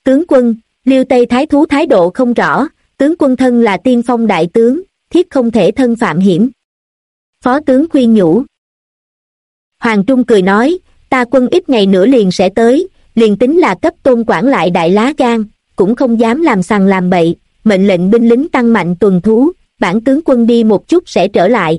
Tướng quân, Liêu Tây Thái thú thái độ không rõ, tướng quân thân là tiên phong đại tướng, thiết không thể thân phạm hiểm. Phó tướng khuyên nhủ. Hoàng Trung cười nói, ta quân ít ngày nữa liền sẽ tới, liền tính là cấp Tôn quản lại đại lá gan, cũng không dám làm sằng làm bậy, mệnh lệnh binh lính tăng mạnh tuần thú, bản tướng quân đi một chút sẽ trở lại.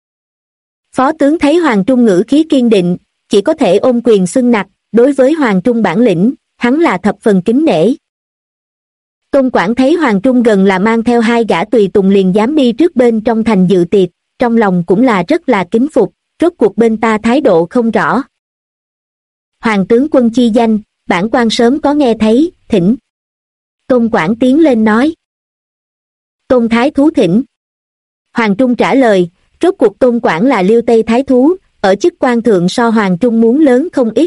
Phó tướng thấy Hoàng Trung ngữ khí kiên định, chỉ có thể ôm quyền xưng nặc, đối với Hoàng Trung bản lĩnh, hắn là thập phần kính nể. Tôn quản thấy Hoàng Trung gần là mang theo 2 gã tùy tùng liền dám đi trước bên trong thành dự tiệc, trong lòng cũng là rất là kính phục, rốt cuộc bên ta thái độ không rõ. Hoàng tướng quân chi danh, bản quan sớm có nghe thấy, thỉnh. Tôn quản tiến lên nói. Tôn thái thú thỉnh. Hoàng Trung trả lời, rốt cuộc Tôn quản là Liêu Tây thái thú, ở chức quan thượng so Hoàng Trung muốn lớn không ít.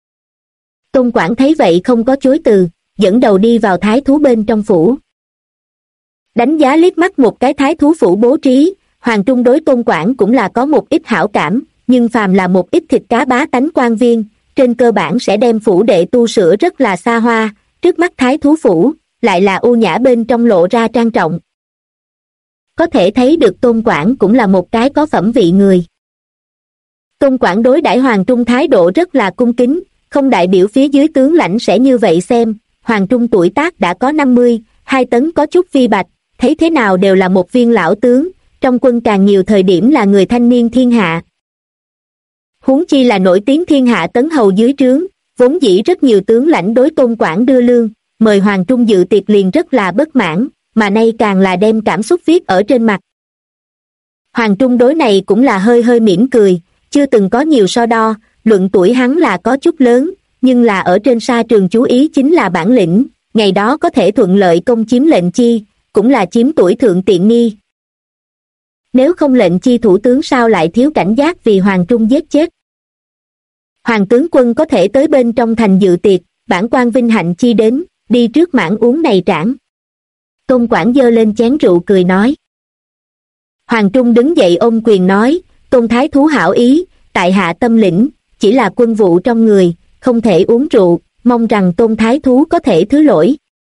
Tôn quản thấy vậy không có chối từ, dẫn đầu đi vào thái thú bên trong phủ. Đánh giá liếc mắt một cái thái thú phủ bố trí, Hoàng Trung đối Tôn quản cũng là có một ít hảo cảm, nhưng phàm là một ít thịt cá bá tánh quan viên, trên cơ bản sẽ đem phủ đệ tu sửa rất là xa hoa, trước mắt thái thú phủ, lại là ưu nhã bên trong lộ ra trang trọng. Có thể thấy được Tôn quản cũng là một cái có phẩm vị người. Tôn quản đối đãi Hoàng Trung thái độ rất là cung kính, không đại biểu phía dưới tướng lãnh sẽ như vậy xem, Hoàng Trung tuổi tác đã có 50, 2 tấn có chút phi bạch, thấy thế nào đều là một viên lão tướng, trong quân càng nhiều thời điểm là người thanh niên thiên hạ. Huống chi là nổi tiếng thiên hạ tấn hầu dưới trướng, vốn dĩ rất nhiều tướng lãnh đối Tôn quản đưa lương, mời Hoàng Trung dự tiệc liền rất là bất mãn, mà nay càng là đem cảm xúc viết ở trên mặt. Hoàng Trung đối này cũng là hơi hơi mỉm cười, chưa từng có nhiều so đo, luận tuổi hắn là có chút lớn, nhưng là ở trên sa trường chú ý chính là bản lĩnh, ngày đó có thể thuận lợi công chiếm lệnh chi, cũng là chiếm tuổi thượng tiện nghi. Nếu không lệnh chi thủ tướng sao lại thiếu cảnh giác vì Hoàng Trung giết chết. Hoàng tướng quân có thể tới bên trong thành dự tiệc, bản quan vinh hạnh chi đến, đi trước mãn uống này trảng. Tôn quản giơ lên chén rượu cười nói. Hoàng Trung đứng dậy ôm quyền nói, Tôn thái thú hảo ý, tại hạ tâm lĩnh, chỉ là quân vụ trong người, không thể uống rượu, mong rằng Tôn thái thú có thể thứ lỗi.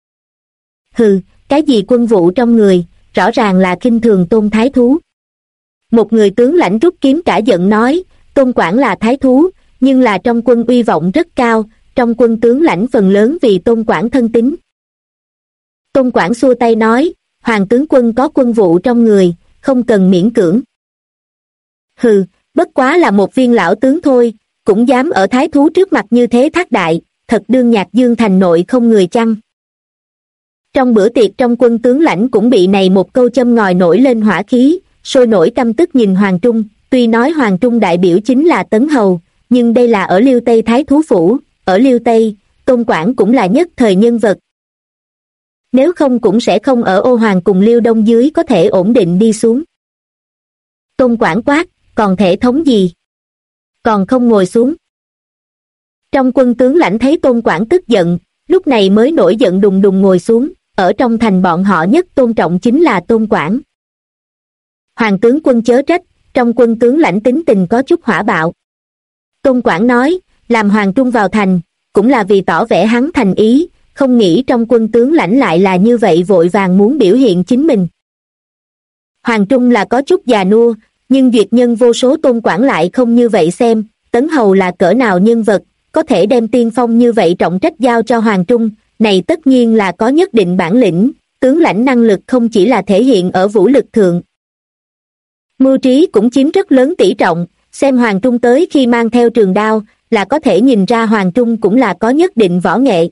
Hừ, cái gì quân vụ trong người, rõ ràng là khinh thường Tôn thái thú. Một người tướng lãnh rút kiếm cả giận nói, Tôn quản là thái thú, nhưng là trong quân uy vọng rất cao, trong quân tướng lãnh phần lớn vì Tôn quản thân tín. Tôn quản xua tay nói, Hoàng tướng quân có quân vụ trong người, không cần miễn cưỡng. Hừ, bất quá là một viên lão tướng thôi, cũng dám ở thái thú trước mặt như thế thác đại, thật đương Nhạc Dương thành nội không người chăng. Trong bữa tiệc trong quân tướng lãnh cũng bị này một câu châm ngòi nổi lên hỏa khí, sôi nổi căm tức nhìn Hoàng Trung, tuy nói Hoàng Trung đại biểu chính là Tấn Hầu, nhưng đây là ở Liêu Tây thái thú phủ, ở Liêu Tây, Tôn quản cũng là nhất thời nhân vật. Nếu không cũng sẽ không ở Ô Hoàng cùng Liêu Đông dưới có thể ổn định đi xuống. Tôn quản quát, còn thể thống gì? Còn không ngồi xuống. Trong quân tướng lãnh thấy Tôn quản tức giận, lúc này mới nổi giận đùng đùng ngồi xuống, ở trong thành bọn họ nhất tôn trọng chính là Tôn quản. Hoàng tướng quân chớ trách, trong quân tướng lãnh tính tình có chút hỏa bạo. Tôn quản nói, làm Hoàng Trung vào thành, cũng là vì tỏ vẻ hắn thành ý, không nghĩ trong quân tướng lãnh lại là như vậy vội vàng muốn biểu hiện chính mình. Hoàng Trung là có chút già nua, nhưng duyệt nhân vô số Tôn quản lại không như vậy xem, Tấn Hầu là cỡ nào nhân vật, có thể đem tiên phong như vậy trọng trách giao cho Hoàng Trung, này tất nhiên là có nhất định bản lĩnh, tướng lãnh năng lực không chỉ là thể hiện ở vũ lực thượng. Mưu trí cũng chiếm rất lớn tỷ trọng, xem Hoàng Trung tới khi mang theo trường đao, là có thể nhìn ra Hoàng Trung cũng là có nhất định võ nghệ.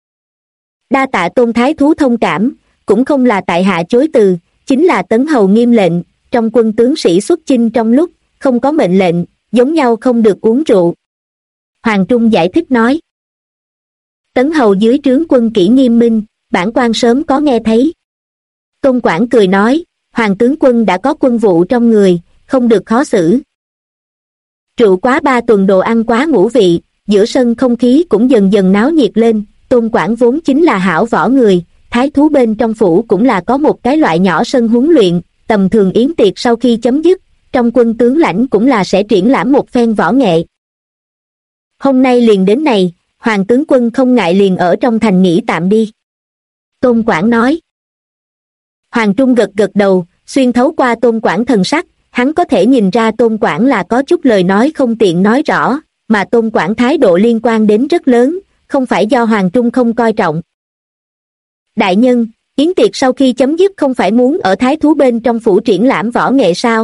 Đa tạ Tôn thái thú thông cảm, cũng không là tại hạ chối từ, chính là Tấn Hầu nghiêm lệnh, trong quân tướng sĩ xuất chinh trong lúc không có mệnh lệnh, giống nhau không được uống rượu. Hoàng Trung giải thích nói. Tấn Hầu dưới trướng quân kỷ nghiêm minh, bản quan sớm có nghe thấy. Tôn quản cười nói, Hoàng tướng quân đã có quân vụ trong người, không được khó xử. Rượu quá 3 tuần đồ ăn quá ngũ vị, giữa sân không khí cũng dần dần náo nhiệt lên. Tôn quản vốn chính là hảo võ người, thái thú bên trong phủ cũng là có một cái loại nhỏ sân huấn luyện, tầm thường yến tiệc sau khi chấm dứt, trong quân tướng lãnh cũng là sẽ triển lãm một phen võ nghệ. Hôm nay liền đến này, Hoàng tướng quân không ngại liền ở trong thành nghỉ tạm đi. Tôn Quảng nói. Hoàng Trung gật gật đầu, xuyên thấu qua Tôn Quảng thần sắc, hắn có thể nhìn ra Tôn Quảng là có chút lời nói không tiện nói rõ, mà Tôn Quảng thái độ liên quan đến rất lớn, không phải do Hoàng Trung không coi trọng. Đại nhân, yến tiệc sau khi chấm dứt không phải muốn ở thái thú bên trong phủ triển lãm võ nghệ sao?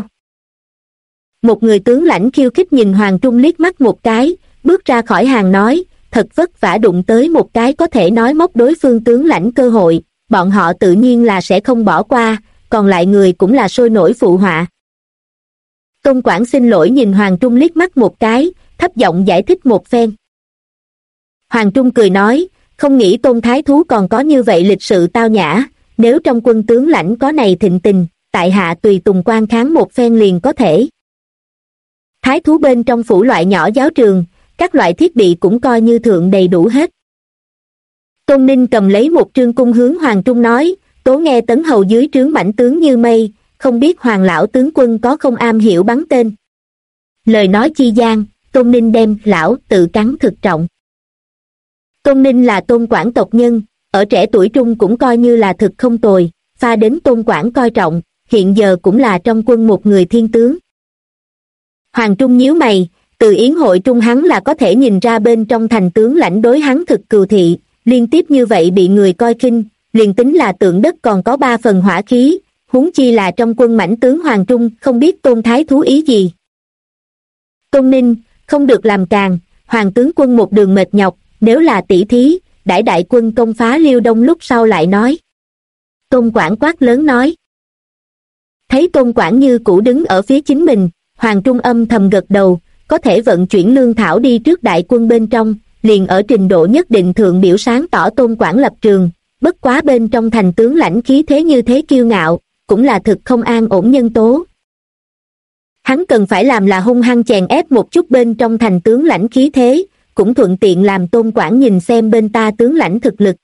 Một người tướng lãnh khiêu khích nhìn Hoàng Trung liếc mắt một cái, bước ra khỏi hàng nói, thật vất vả đụng tới một cái có thể nói móc đối phương tướng lãnh cơ hội, bọn họ tự nhiên là sẽ không bỏ qua, còn lại người cũng là sôi nổi phụ họa. Tôn Quảng xin lỗi nhìn Hoàng Trung liếc mắt một cái, thấp giọng giải thích một phen. Hoàng Trung cười nói, không nghĩ Tôn thái thú còn có như vậy lịch sự tao nhã, nếu trong quân tướng lãnh có này thịnh tình, tại hạ tùy tùng quan kháng một phen liền có thể. Thái thú bên trong phủ loại nhỏ giáo trường, các loại thiết bị cũng coi như thượng đầy đủ hết. Tôn Ninh cầm lấy một trương cung hướng Hoàng Trung nói, tố nghe Tấn hầu dưới trướng mãnh tướng như mây, không biết Hoàng lão tướng quân có không am hiểu bắn tên. Lời nói chi gian, Tôn Ninh đem lão tự cắn thực trọng. Tôn Ninh là Tôn Quảng tộc nhân, ở trẻ tuổi trung cũng coi như là thực không tồi, pha đến Tôn Quảng coi trọng, hiện giờ cũng là trong quân một người thiên tướng. Hoàng Trung nhíu mày, từ yến hội trung hắn là có thể nhìn ra bên trong thành tướng lãnh đối hắn thực cừu thị, liên tiếp như vậy bị người coi khinh, liền tính là tượng đất còn có 3 phần hỏa khí, huống chi là trong quân mãnh tướng Hoàng Trung không biết Tôn thái thú ý gì. Tôn Ninh, không được làm càng, Hoàng tướng quân một đường mệt nhọc, nếu là tỷ thí, đãi đại quân công phá Liêu Đông lúc sau lại nói. Tôn Quảng quát lớn nói. Thấy Tôn Quảng như cũ đứng ở phía chính mình, Hoàng Trung âm thầm gật đầu, có thể vận chuyển lương thảo đi trước đại quân bên trong, liền ở trình độ nhất định thượng biểu sáng tỏ Tôn Quảng lập trường, bất quá bên trong thành tướng lãnh khí thế như thế kiêu ngạo, cũng là thực không an ổn nhân tố. Hắn cần phải làm là hung hăng chèn ép một chút bên trong thành tướng lãnh khí thế, cũng thuận tiện làm Tôn Quảng nhìn xem bên ta tướng lãnh thực lực.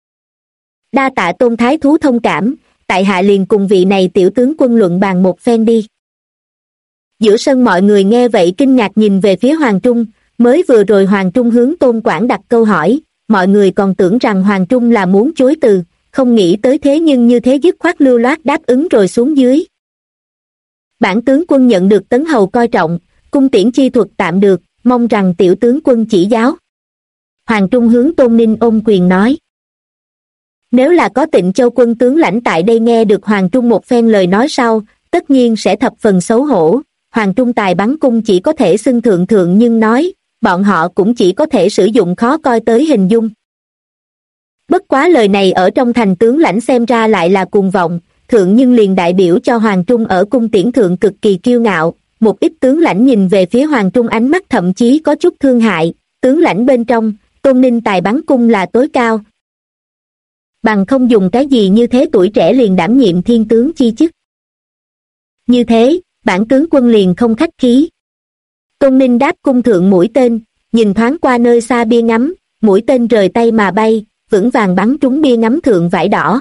Đa tạ Tôn thái thú thông cảm, tại hạ liền cùng vị này tiểu tướng quân luận bàn một phen đi. Giữa sân mọi người nghe vậy kinh ngạc nhìn về phía Hoàng Trung, mới vừa rồi Hoàng Trung hướng Tôn Quảng đặt câu hỏi, mọi người còn tưởng rằng Hoàng Trung là muốn chối từ, không nghĩ tới thế nhưng như thế dứt khoát lưu loát đáp ứng rồi xuống dưới. Bản tướng quân nhận được Tấn hầu coi trọng, cung tiễn chi thuật tạm được, mong rằng tiểu tướng quân chỉ giáo. Hoàng Trung hướng Tôn Ninh ôm quyền nói. Nếu là có Tịnh Châu quân tướng lãnh tại đây nghe được Hoàng Trung một phen lời nói sau, tất nhiên sẽ thập phần xấu hổ. Hoàng Trung tài bắn cung chỉ có thể xưng thượng thượng nhưng nói, bọn họ cũng chỉ có thể sử dụng khó coi tới hình dung. Bất quá lời này ở trong thành tướng lãnh xem ra lại là cuồng vọng, thượng nhưng liền đại biểu cho Hoàng Trung ở cung tiễn thượng cực kỳ kiêu ngạo, một ít tướng lãnh nhìn về phía Hoàng Trung ánh mắt thậm chí có chút thương hại, tướng lãnh bên trong, Tôn Ninh tài bắn cung là tối cao. Bằng không dùng cái gì như thế tuổi trẻ liền đảm nhiệm thiên tướng chi chức. Như thế, bản tướng quân liền không khách khí. Tôn Ninh đáp cung thượng mũi tên, nhìn thoáng qua nơi xa bia ngắm, mũi tên rời tay mà bay, vững vàng bắn trúng bia ngắm thượng vải đỏ.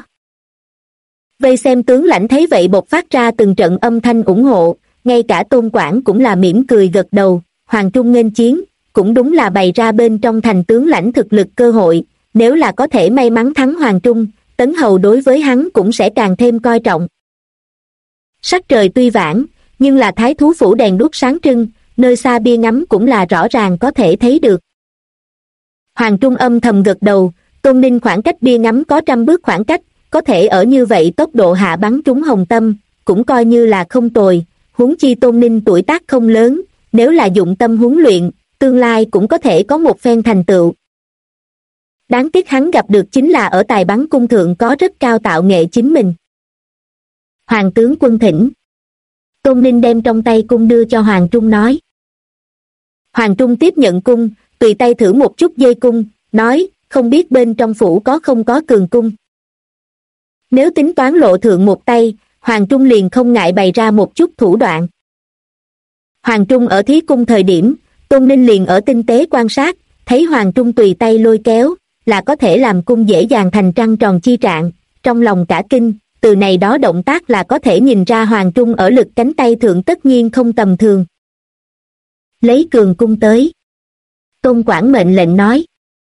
Vây xem tướng lãnh thấy vậy bộc phát ra từng trận âm thanh ủng hộ, ngay cả Tôn Quảng cũng là mỉm cười gật đầu, Hoàng Trung nghênh chiến, cũng đúng là bày ra bên trong thành tướng lãnh thực lực cơ hội, nếu là có thể may mắn thắng Hoàng Trung, Tấn hầu đối với hắn cũng sẽ càng thêm coi trọng. Sắc trời tuy vãn, nhưng là thái thú phủ đèn đuốc sáng trưng, nơi xa bia ngắm cũng là rõ ràng có thể thấy được. Hoàng Trung âm thầm gật đầu, Tôn Ninh khoảng cách bia ngắm có 100 bước khoảng cách, có thể ở như vậy tốc độ hạ bắn trúng hồng tâm, cũng coi như là không tồi, huống chi Tôn Ninh tuổi tác không lớn, nếu là dụng tâm huấn luyện, tương lai cũng có thể có một phen thành tựu. Đáng tiếc hắn gặp được chính là ở tài bắn cung thượng có rất cao tạo nghệ chính mình. Hoàng tướng quân thỉnh. Tôn Ninh đem trong tay cung đưa cho Hoàng Trung nói. Hoàng Trung tiếp nhận cung, tùy tay thử một chút dây cung, nói, không biết bên trong phủ có không có cường cung. Nếu tính toán lộ thượng một tay, Hoàng Trung liền không ngại bày ra một chút thủ đoạn. Hoàng Trung ở thí cung thời điểm, Tôn Ninh liền ở tinh tế quan sát, thấy Hoàng Trung tùy tay lôi kéo, là có thể làm cung dễ dàng thành trăng tròn chi trạng, trong lòng cả kinh, từ này đó động tác là có thể nhìn ra Hoàng Trung ở lực cánh tay thượng tất nhiên không tầm thường. Lấy cường cung tới. Tôn Quảng mệnh lệnh nói.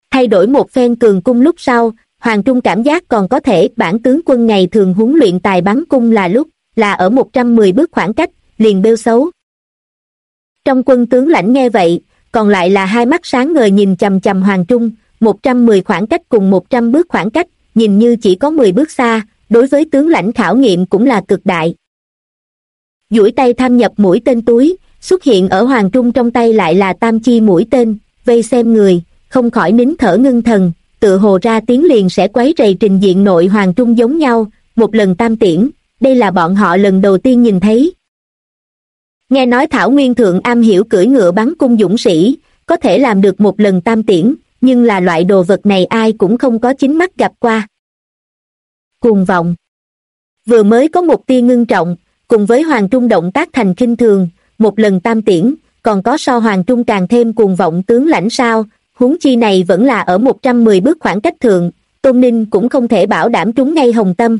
Thay đổi một phen cường cung lúc sau, Hoàng Trung cảm giác còn có thể bản tướng quân ngày thường huấn luyện tài bắn cung là ở 110 bước khoảng cách, liền bêu xấu. Trong quân tướng lãnh nghe vậy, còn lại là hai mắt sáng ngời nhìn chằm chằm Hoàng Trung, 110 khoảng cách cùng 100 bước khoảng cách, nhìn như chỉ có 10 bước xa, đối với tướng lãnh khảo nghiệm cũng là cực đại. Duỗi tay tham nhập mũi tên túi, xuất hiện ở Hoàng Trung trong tay lại là tam chi mũi tên, vây xem người, không khỏi nín thở ngưng thần, tự hồ ra tiếng liền sẽ quấy rầy trình diện nội Hoàng Trung giống nhau, một lần tam tiễn, đây là bọn họ lần đầu tiên nhìn thấy. Nghe nói Thảo Nguyên Thượng am hiểu cưỡi ngựa bắn cung dũng sĩ, có thể làm được một lần tam tiễn, nhưng là loại đồ vật này ai cũng không có chính mắt gặp qua. Cuồng vọng. Vừa mới có một tia ngưng trọng, cùng với Hoàng Trung động tác thành khinh thường, một lần tam tiễn, còn có so Hoàng Trung càng thêm cuồng vọng tướng lãnh sao, huống chi này vẫn là ở 110 bước khoảng cách thượng, Tôn Ninh cũng không thể bảo đảm trúng ngay hồng tâm.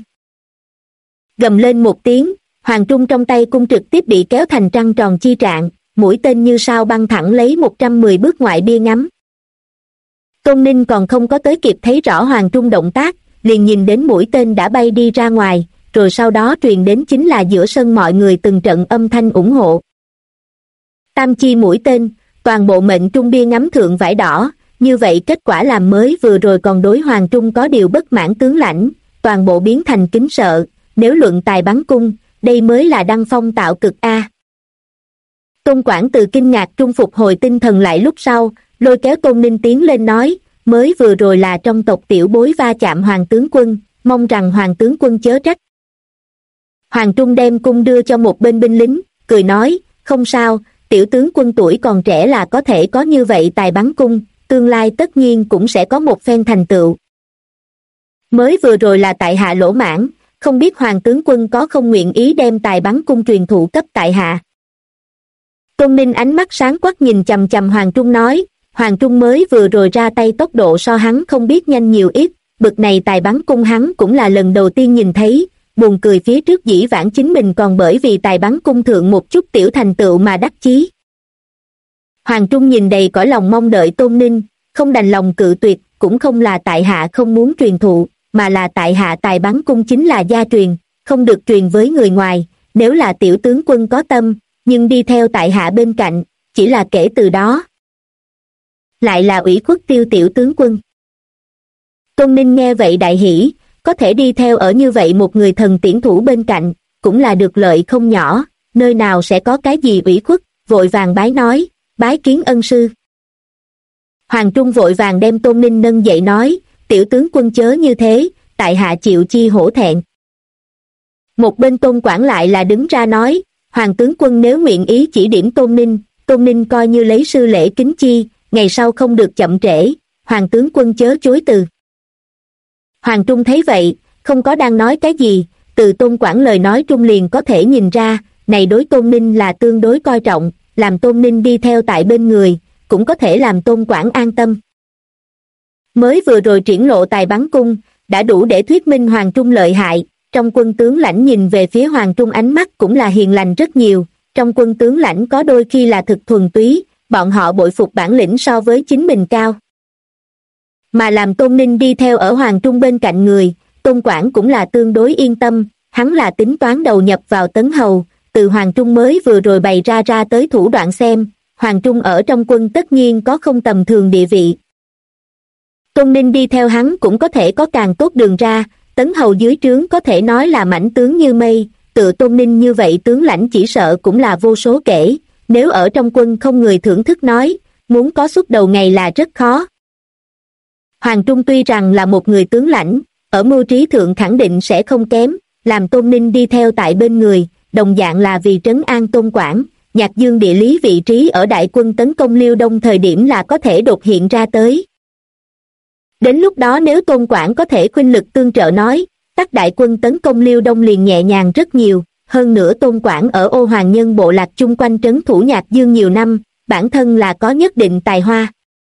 Gầm lên một tiếng, Hoàng Trung trong tay cung trực tiếp bị kéo thành trăng tròn chi trạng, mũi tên như sao băng thẳng lấy 110 bước ngoại bia ngắm. Tôn Ninh còn không có tới kịp thấy rõ Hoàng Trung động tác, liền nhìn đến mũi tên đã bay đi ra ngoài, rồi sau đó truyền đến chính là giữa sân mọi người từng trận âm thanh ủng hộ. Tam chi mũi tên, toàn bộ mệnh trung bia ngắm thượng vải đỏ, như vậy kết quả làm mới vừa rồi còn đối Hoàng Trung có điều bất mãn tướng lãnh, toàn bộ biến thành kính sợ, nếu luận tài bắn cung, đây mới là đăng phong tạo cực A. Tôn Quảng từ kinh ngạc trung phục hồi tinh thần lại lúc sau, lôi kéo Tôn Ninh tiến lên nói, mới vừa rồi là trong tộc tiểu bối va chạm Hoàng tướng quân, mong rằng Hoàng tướng quân chớ trách. Hoàng Trung đem cung đưa cho một bên binh lính, cười nói, không sao, tiểu tướng quân tuổi còn trẻ là có thể có như vậy tài bắn cung, tương lai tất nhiên cũng sẽ có một phen thành tựu. Mới vừa rồi là tại hạ lỗ mãn, không biết Hoàng tướng quân có không nguyện ý đem tài bắn cung truyền thụ cấp tại hạ. Tôn Ninh ánh mắt sáng quắc nhìn chằm chằm Hoàng Trung nói, Hoàng Trung mới vừa rồi ra tay tốc độ so hắn không biết nhanh nhiều ít, bực này tài bắn cung hắn cũng là lần đầu tiên nhìn thấy, buồn cười phía trước dĩ vãng chính mình còn bởi vì tài bắn cung thượng một chút tiểu thành tựu mà đắc chí. Hoàng Trung nhìn đầy cõi lòng mong đợi Tôn Ninh, không đành lòng cự tuyệt, cũng không là tại hạ không muốn truyền thụ, mà là tại hạ tài bắn cung chính là gia truyền, không được truyền với người ngoài, nếu là tiểu tướng quân có tâm, nhưng đi theo tại hạ bên cạnh, chỉ là kể từ đó. Lại là ủy khuất Tiêu tiểu tướng quân. Tôn Ninh nghe vậy đại hỉ, có thể đi theo ở như vậy một người thần tiễn thủ bên cạnh, cũng là được lợi không nhỏ, nơi nào sẽ có cái gì ủy khuất, vội vàng bái nói, bái kiến ân sư. Hoàng Trung vội vàng đem Tôn Ninh nâng dậy nói, tiểu tướng quân chớ như thế, tại hạ chịu chi hổ thẹn. Một bên Tôn Quảng lại là đứng ra nói, Hoàng tướng quân nếu nguyện ý chỉ điểm Tôn Ninh coi như lấy sư lễ kính chi, ngày sau không được chậm trễ, Hoàng tướng quân chớ chối từ. Hoàng Trung thấy vậy, không có đang nói cái gì, từ Tôn Quảng lời nói Trung liền có thể nhìn ra, này đối Tôn Ninh là tương đối coi trọng, làm Tôn Ninh đi theo tại bên người, cũng có thể làm Tôn Quảng an tâm. Mới vừa rồi triển lộ tài bắn cung, đã đủ để thuyết minh Hoàng Trung lợi hại, trong quân tướng lãnh nhìn về phía Hoàng Trung ánh mắt cũng là hiền lành rất nhiều, trong quân tướng lãnh có đôi khi là thực thuần túy, bọn họ bội phục bản lĩnh so với chính mình cao. Mà làm Tôn Ninh đi theo ở Hoàng Trung bên cạnh người, Tôn Quảng cũng là tương đối yên tâm, hắn là tính toán đầu nhập vào Tấn Hầu, từ Hoàng Trung mới vừa rồi bày ra tới thủ đoạn xem, Hoàng Trung ở trong quân tất nhiên có không tầm thường địa vị. Tôn Ninh đi theo hắn cũng có thể có càng tốt đường ra, Tấn Hầu dưới trướng có thể nói là mãnh tướng như mây, tự Tôn Ninh như vậy tướng lãnh chỉ sợ cũng là vô số kể, nếu ở trong quân không người thưởng thức nói, muốn có suốt đầu ngày là rất khó. Hoàng Trung tuy rằng là một người tướng lãnh, ở mưu trí thượng khẳng định sẽ không kém, làm Tôn Ninh đi theo tại bên người, đồng dạng là vì trấn an Tôn Quảng, Nhạc Dương địa lý vị trí ở đại quân tấn công Liêu Đông thời điểm là có thể đột hiện ra tới. Đến lúc đó nếu Tôn Quảng có thể khuynh lực tương trợ nói, các đại quân tấn công Liêu Đông liền nhẹ nhàng rất nhiều, hơn nữa Tôn Quảng ở Ô Hoàng Nhân bộ lạc chung quanh trấn thủ Nhạc Dương nhiều năm, bản thân là có nhất định tài hoa.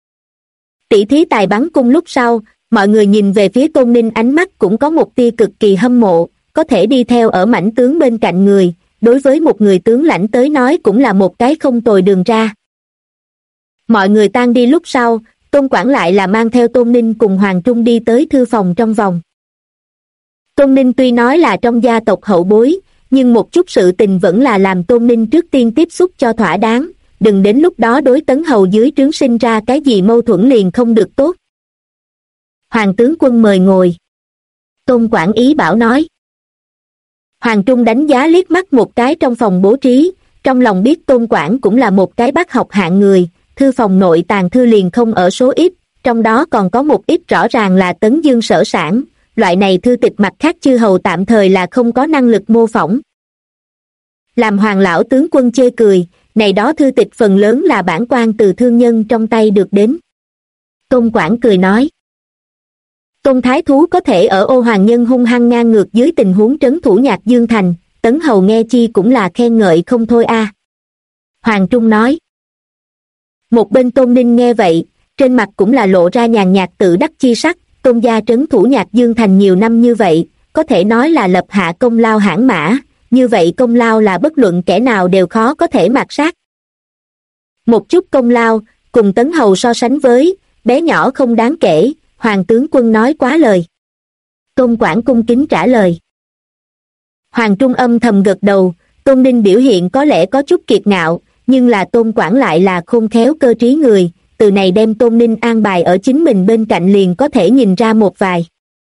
Tỷ thí tài bắn cung lúc sau, mọi người nhìn về phía Tôn Ninh ánh mắt cũng có một tia cực kỳ hâm mộ, có thể đi theo ở mãnh tướng bên cạnh người, đối với một người tướng lãnh tới nói cũng là một cái không tồi đường ra. Mọi người tan đi lúc sau, Tôn Quảng lại là mang theo Tôn Ninh cùng Hoàng Trung đi tới thư phòng trong vòng. Tôn Ninh tuy nói là trong gia tộc hậu bối, nhưng một chút sự tình vẫn là làm Tôn Ninh trước tiên tiếp xúc cho thỏa đáng, đừng đến lúc đó đối Tấn Hầu dưới trướng sinh ra cái gì mâu thuẫn liền không được tốt. Hoàng tướng quân mời ngồi. Tôn Quảng ý bảo nói. Hoàng Trung đánh giá liếc mắt một cái trong phòng bố trí, trong lòng biết Tôn Quảng cũng là một cái bác học hạng người, thư phòng nội tàng thư liền không ở số ít, trong đó còn có một ít rõ ràng là Tấn Dương sở sản, loại này thư tịch mặt khác chư hầu tạm thời là không có năng lực mô phỏng. Làm Hoàng lão tướng quân chê cười, này đó thư tịch phần lớn là bản quan từ thương nhân trong tay được đến. Tôn Quảng cười nói. Tôn Thái Thú có thể ở Ô Hoàng Nhân hung hăng ngang ngược dưới tình huống trấn thủ Nhạc Dương Thành, Tấn Hầu nghe chi cũng là khen ngợi không thôi a. Hoàng Trung nói. Một bên Tôn Ninh nghe vậy, trên mặt cũng là lộ ra nhàn nhạt tự đắc chi sắc, Tôn gia trấn thủ Nhạc Dương Thành nhiều năm như vậy, có thể nói là lập hạ công lao hãn mã, như vậy công lao là bất luận kẻ nào đều khó có thể mạt sát. Một chút công lao, cùng Tấn Hầu so sánh với, bé nhỏ không đáng kể, Hoàng tướng quân nói quá lời. Tôn Quảng cung kính trả lời. Hoàng Trung âm thầm gật đầu, Tôn Ninh biểu hiện có lẽ có chút kiệt ngạo, nhưng là Tôn Quảng lại là khôn khéo cơ trí người, từ này đem Tôn Ninh an bài ở chính mình bên cạnh liền có thể nhìn ra một vài.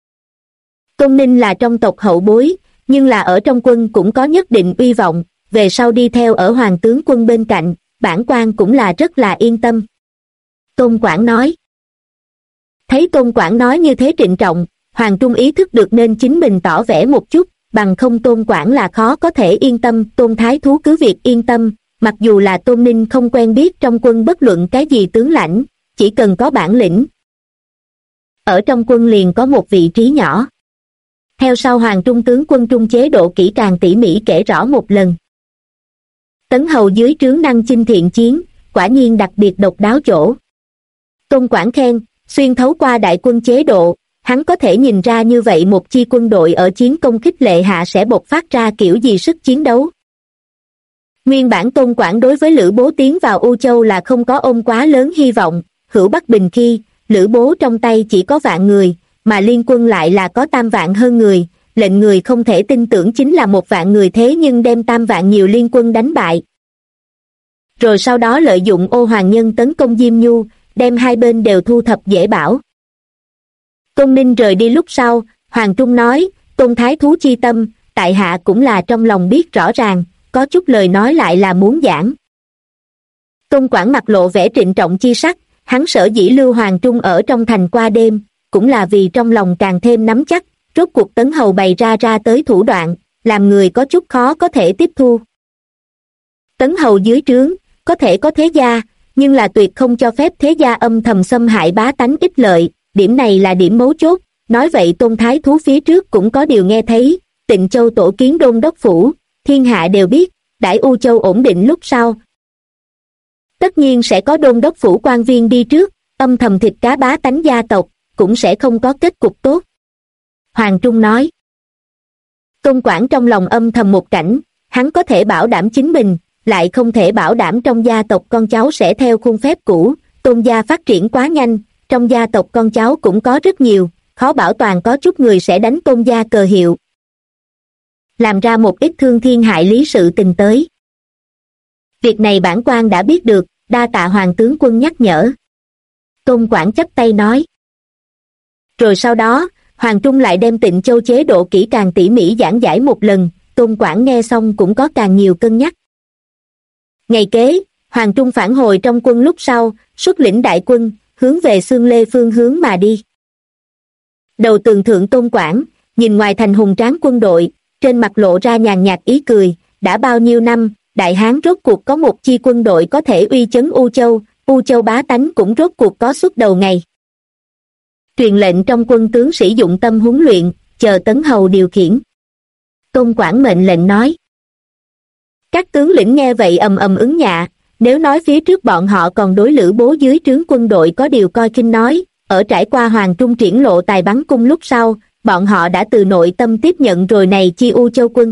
Tôn Ninh là trong tộc hậu bối, nhưng là ở trong quân cũng có nhất định uy vọng, về sau đi theo ở Hoàng tướng quân bên cạnh, bản quan cũng là rất là yên tâm. Tôn Quảng nói. Thấy Tôn Quảng nói như thế trịnh trọng, Hoàng Trung ý thức được nên chính mình tỏ vẻ một chút, bằng không Tôn Quảng là khó có thể yên tâm. Tôn Thái Thú cứ việc yên tâm, mặc dù là Tôn Ninh không quen biết trong quân bất luận cái gì tướng lãnh, chỉ cần có bản lĩnh. Ở trong quân liền có một vị trí nhỏ. Theo sau Hoàng Trung tướng quân trung chế độ kỹ càng tỉ mỉ kể rõ một lần. Tấn Hầu dưới trướng năng chinh thiện chiến, quả nhiên đặc biệt độc đáo chỗ. Tôn Quảng khen, xuyên thấu qua đại quân chế độ, hắn có thể nhìn ra như vậy một chi quân đội ở chiến công khích lệ hạ sẽ bộc phát ra kiểu gì sức chiến đấu. Nguyên bản Tôn Quảng đối với Lữ Bố tiến vào U Châu là không có ôm quá lớn hy vọng, hữu Bắc Bình khi, Lữ Bố trong tay chỉ có vạn người, mà liên quân lại là có 3 vạn hơn người, lệnh người không thể tin tưởng chính là 1 vạn người thế nhưng đem 3 vạn nhiều liên quân đánh bại. Rồi sau đó lợi dụng Ô Hoàng Nhân tấn công Diêm Nhu, đem hai bên đều thu thập dễ bảo. Tôn Ninh rời đi lúc sau, Hoàng Trung nói, Tôn Thái Thú chi tâm, tại hạ cũng là trong lòng biết rõ ràng, có chút lời nói lại là muốn giảng. Tôn Quảng mặt lộ vẻ trịnh trọng chi sắc, hắn sở dĩ lưu Hoàng Trung ở trong thành qua đêm, cũng là vì trong lòng càng thêm nắm chắc, rốt cuộc Tấn Hầu bày ra tới thủ đoạn, làm người có chút khó có thể tiếp thu. Tấn Hầu dưới trướng, có thể có thế gia, nhưng là tuyệt không cho phép thế gia âm thầm xâm hại bá tánh ích lợi, điểm này là điểm mấu chốt. Nói vậy Tôn Thái Thú phía trước cũng có điều nghe thấy, Tịnh Châu tổ kiến Đôn Đốc Phủ, thiên hạ đều biết, đãi U Châu ổn định lúc sau. Tất nhiên sẽ có Đôn Đốc Phủ quan viên đi trước, âm thầm thịt cá bá tánh gia tộc, cũng sẽ không có kết cục tốt. Hoàng Trung nói. Tôn Quảng trong lòng âm thầm một cảnh, hắn có thể bảo đảm chính mình, lại không thể bảo đảm trong gia tộc con cháu sẽ theo khuôn phép cũ. Tôn gia phát triển quá nhanh, trong gia tộc con cháu cũng có rất nhiều, khó bảo toàn có chút người sẽ đánh Tôn gia cờ hiệu, làm ra một ít thương thiên hại lý sự tình tới. Việc này bản quan đã biết được, đa tạ Hoàng tướng quân nhắc nhở. Tôn Quảng chắp tay nói. Rồi sau đó, Hoàng Trung lại đem Tịnh Châu chế độ kỹ càng tỉ mỉ giảng giải một lần, Tôn Quảng nghe xong cũng có càng nhiều cân nhắc. Ngày kế, Hoàng Trung phản hồi trong quân lúc sau, xuất lĩnh đại quân, hướng về Xương Lê phương hướng mà đi. Đầu tường thượng Tôn Quảng, nhìn ngoài thành hùng tráng quân đội, trên mặt lộ ra nhàn nhạt ý cười, đã bao nhiêu năm, Đại Hán rốt cuộc có một chi quân đội có thể uy chấn U Châu bá tánh cũng rốt cuộc có xuất đầu ngày. Truyền lệnh trong quân tướng sĩ dụng tâm huấn luyện, chờ Tấn Hầu điều khiển. Tôn Quảng mệnh lệnh nói. Các tướng lĩnh nghe vậy ầm ầm ứng nhạ, nếu nói phía trước bọn họ còn đối Lữ Bố dưới trướng quân đội có điều coi khinh nói, ở trải qua Hoàng Trung triển lộ tài bắn cung lúc sau, bọn họ đã từ nội tâm tiếp nhận rồi này chi U Châu quân.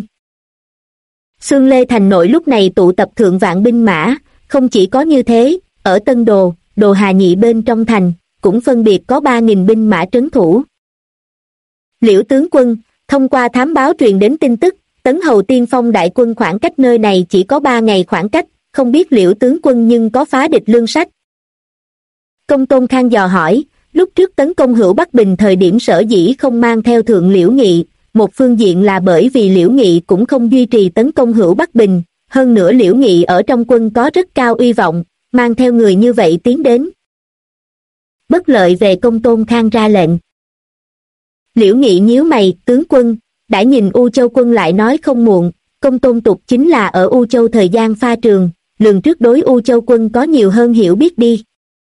Xương Lê thành nội lúc này tụ tập thượng vạn binh mã, không chỉ có như thế, ở Tân Đồ, Đồ Hà Nhị bên trong thành, cũng phân biệt có 3.000 binh mã trấn thủ. Liễu tướng quân, thông qua thám báo truyền đến tin tức, Tấn Hầu tiên phong đại quân khoảng cách nơi này chỉ có 3 ngày khoảng cách, không biết Liễu tướng quân nhưng có phá địch lương sách. Công Tôn Khang dò hỏi, lúc trước tấn công Hữu Bắc Bình thời điểm sở dĩ không mang theo thượng Liễu Nghị, một phương diện là bởi vì Liễu Nghị cũng không duy trì tấn công Hữu Bắc Bình, hơn nữa Liễu Nghị ở trong quân có rất cao uy vọng, mang theo người như vậy tiến đến. Bất lợi về Công Tôn Khang ra lệnh. Liễu Nghị nhíu mày, tướng quân, đã nhìn U Châu quân lại nói không muộn, Công Tôn Tục chính là ở U Châu thời gian pha trường, lường trước đối U Châu quân có nhiều hơn hiểu biết đi.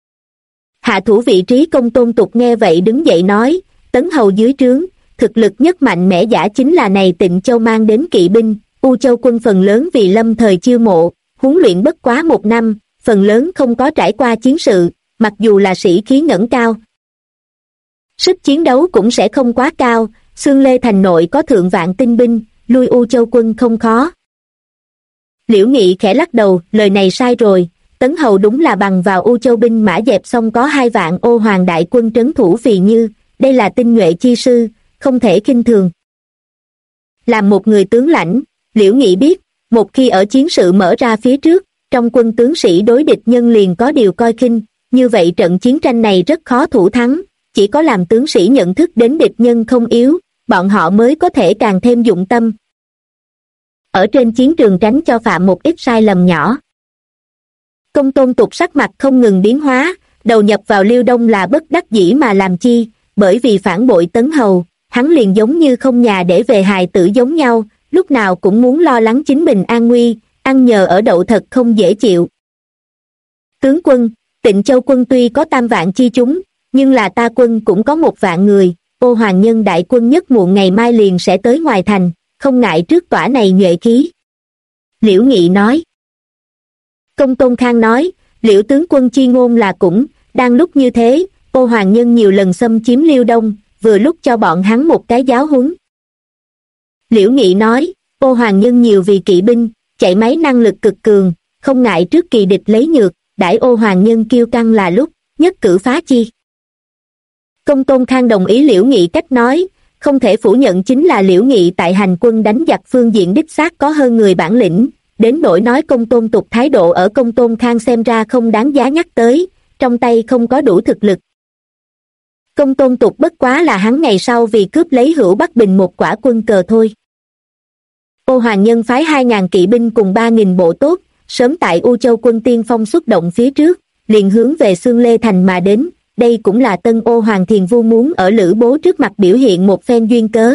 Hạ thủ vị trí Công Tôn Tục nghe vậy đứng dậy nói, Tấn Hầu dưới trướng, thực lực nhất mạnh mẽ giả chính là này Tịnh Châu mang đến kỵ binh, U Châu quân phần lớn vì lâm thời chiêu mộ, huấn luyện bất quá 1 năm, phần lớn không có trải qua chiến sự, mặc dù là sĩ khí ngẩng cao. Sức chiến đấu cũng sẽ không quá cao, Xương Lê thành nội có thượng vạn tinh binh, lui U Châu quân không khó. Liễu Nghị khẽ lắc đầu, lời này sai rồi, Tấn Hầu đúng là bằng vào U Châu binh mã dẹp xong có 2 vạn Ô Hoàng đại quân trấn thủ Phì Như, đây là tinh nhuệ chi sư, không thể khinh thường. Làm một người tướng lãnh, Liễu Nghị biết, một khi ở chiến sự mở ra phía trước, trong quân tướng sĩ đối địch nhân liền có điều coi khinh, như vậy trận chiến tranh này rất khó thủ thắng, chỉ có làm tướng sĩ nhận thức đến địch nhân không yếu, bọn họ mới có thể càng thêm dụng tâm. Ở trên chiến trường tránh cho phạm một ít sai lầm nhỏ. Công Tôn Tục sắc mặt không ngừng biến hóa, đầu nhập vào Liêu Đông là bất đắc dĩ mà làm chi, bởi vì phản bội Tấn Hầu, hắn liền giống như không nhà để về hài tử giống nhau, lúc nào cũng muốn lo lắng chính mình an nguy, ăn nhờ ở đậu thật không dễ chịu. Tướng quân, Tịnh Châu quân tuy có 3 vạn chi chúng, nhưng là ta quân cũng có 1 vạn người, Ô Hoàng nhân đại quân nhất muộn ngày mai liền sẽ tới ngoài thành, không ngại trước tỏa này nhuệ khí. Liễu Nghị nói. Công Tôn Khang nói, Liễu tướng quân chi ngôn là cũng, đang lúc như thế, Ô Hoàng nhân nhiều lần xâm chiếm Liêu Đông, vừa lúc cho bọn hắn một cái giáo huấn. Liễu Nghị nói, Ô Hoàng nhân nhiều vì kỵ binh, chạy máy năng lực cực cường, không ngại trước kỳ địch lấy nhược, đãi Ô Hoàng nhân kiêu căng là lúc, nhất cử phá chi. Công Tôn Khang đồng ý Liễu Nghị cách nói, không thể phủ nhận chính là Liễu Nghị tại hành quân đánh giặc phương diện đích xác có hơn người bản lĩnh, đến nỗi nói Công Tôn Tục thái độ ở Công Tôn Khang xem ra không đáng giá nhắc tới, trong tay không có đủ thực lực. Công Tôn Tục bất quá là hắn ngày sau vì cướp lấy Hữu Bắc Bình một quả quân cờ thôi. Ô Hoàng nhân phái 2.000 kỵ binh cùng 3.000 bộ tốt, sớm tại U Châu quân tiên phong xuất động phía trước, liền hướng về Xương Lê Thành mà đến, đây cũng là Tân Ô Hoàng Thiền Vu muốn ở Lữ Bố trước mặt biểu hiện một phen duyên cớ.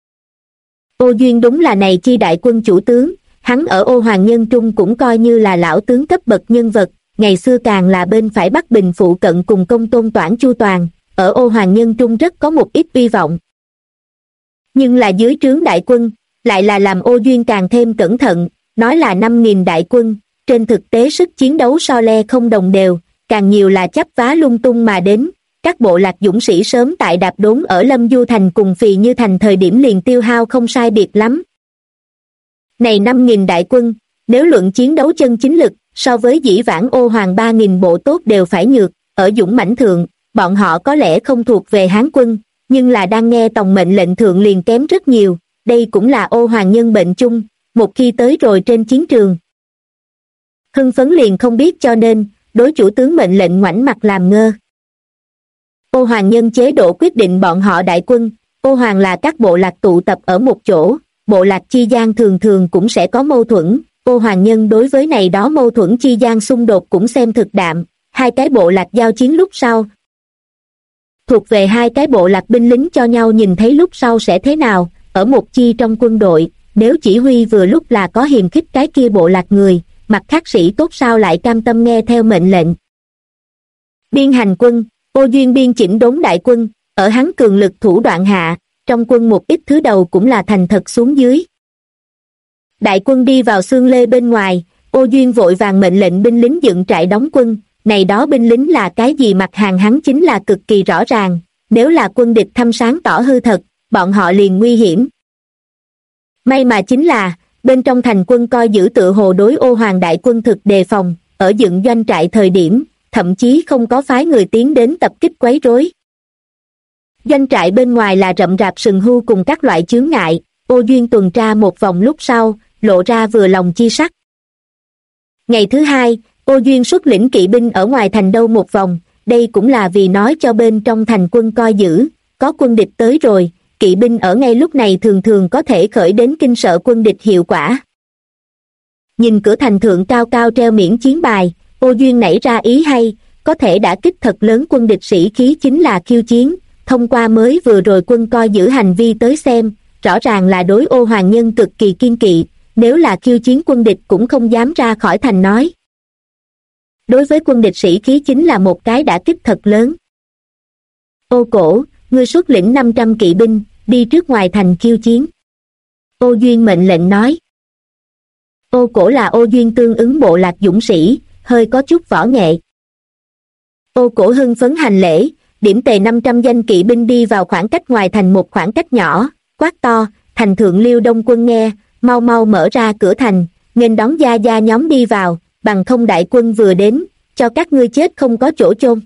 Ô Duyên đúng là này chi đại quân chủ tướng, hắn ở Ô Hoàng nhân trung cũng coi như là lão tướng cấp bậc nhân vật, ngày xưa càng là bên phải Bắc Bình phụ cận cùng Công Tôn Toản chu toàn, ở Ô Hoàng nhân trung rất có một ít uy vọng. Nhưng là dưới trướng đại quân, lại là làm Ô Duyên càng thêm cẩn thận, nói là 5.000 đại quân, trên thực tế sức chiến đấu so le không đồng đều, càng nhiều là chấp vá lung tung mà đến, các bộ lạc dũng sĩ sớm tại đạp đốn ở Lâm Du Thành cùng Phì Như Thành thời điểm liền tiêu hao không sai biệt lắm. Này 5.000 đại quân, nếu luận chiến đấu chân chính lực, so với dĩ vãng Ô Hoàng 3.000 bộ tốt đều phải nhược, ở dũng mãnh thượng, bọn họ có lẽ không thuộc về Hán quân, nhưng là đang nghe tòng mệnh lệnh thượng liền kém rất nhiều, đây cũng là Ô Hoàng nhân bệnh chung, một khi tới rồi trên chiến trường. Hưng phấn liền không biết cho nên, đối chủ tướng mệnh lệnh ngoảnh mặt làm ngơ. Ô Hoàng nhân chế độ quyết định bọn họ đại quân, Ô Hoàng là các bộ lạc tụ tập ở một chỗ, bộ lạc chi gian thường thường cũng sẽ có mâu thuẫn, Ô Hoàng nhân đối với này đó mâu thuẫn chi gian xung đột cũng xem thực đạm, 2 cái bộ lạc giao chiến lúc sau. Thuộc về 2 cái bộ lạc binh lính cho nhau nhìn thấy lúc sau sẽ thế nào, ở một chi trong quân đội, nếu chỉ huy vừa lúc là có hiềm khích cái kia bộ lạc người, mặt khác sĩ tốt sao lại cam tâm nghe theo mệnh lệnh. Biên hành quân, Ô Duyên biên chỉnh đốn đại quân, ở hắn cường lực thủ đoạn hạ, trong quân một ít thứ đầu cũng là thành thật xuống dưới. Đại quân đi vào Xương Lê bên ngoài, Ô Duyên vội vàng mệnh lệnh binh lính dựng trại đóng quân, này đó binh lính là cái gì mặt hàng hắn chính là cực kỳ rõ ràng, nếu là quân địch thăm sáng tỏ hư thật, bọn họ liền nguy hiểm. May mà chính là, bên trong thành quân coi giữ tự hồ đối Ô Hoàng đại quân thực đề phòng, ở dựng doanh trại thời điểm, thậm chí không có phái người tiến đến tập kích quấy rối. Doanh trại bên ngoài là rậm rạp sừng hưu cùng các loại chướng ngại, Ô Duyên tuần tra một vòng lúc sau, lộ ra vừa lòng chi sắc. Ngày thứ hai, Ô Duyên xuất lĩnh kỵ binh ở ngoài thành đâu một vòng, đây cũng là vì nói cho bên trong thành quân coi giữ, có quân địch tới rồi, kỵ binh ở ngay lúc này thường thường có thể khởi đến kinh sợ quân địch hiệu quả. Nhìn cửa thành thượng cao cao treo miễn chiến bài, Ô Duyên nảy ra ý hay, có thể đã kích thật lớn quân địch sĩ khí chính là khiêu chiến, thông qua mới vừa rồi quân coi giữ hành vi tới xem, rõ ràng là đối Ô Hoàng Nhân cực kỳ kiên kỵ, nếu là khiêu chiến quân địch cũng không dám ra khỏi thành nói. Đối với quân địch sĩ khí chính là một cái đã kích thật lớn. Ô Cổ, ngươi xuất lĩnh 500 kỵ binh, đi trước ngoài thành khiêu chiến. Ô Duyên mệnh lệnh nói. Ô Cổ là Ô Duyên tương ứng bộ lạc dũng sĩ, hơi có chút võ nghệ. Ô Cổ hưng phấn hành lễ, điểm tề 500 danh kỵ binh đi vào khoảng cách ngoài thành một khoảng cách nhỏ, quát to, thành thượng Liêu Đông quân nghe, mau mau mở ra cửa thành, nghênh đón gia gia nhóm đi vào, bằng không đại quân vừa đến, cho các ngươi chết không có chỗ chôn.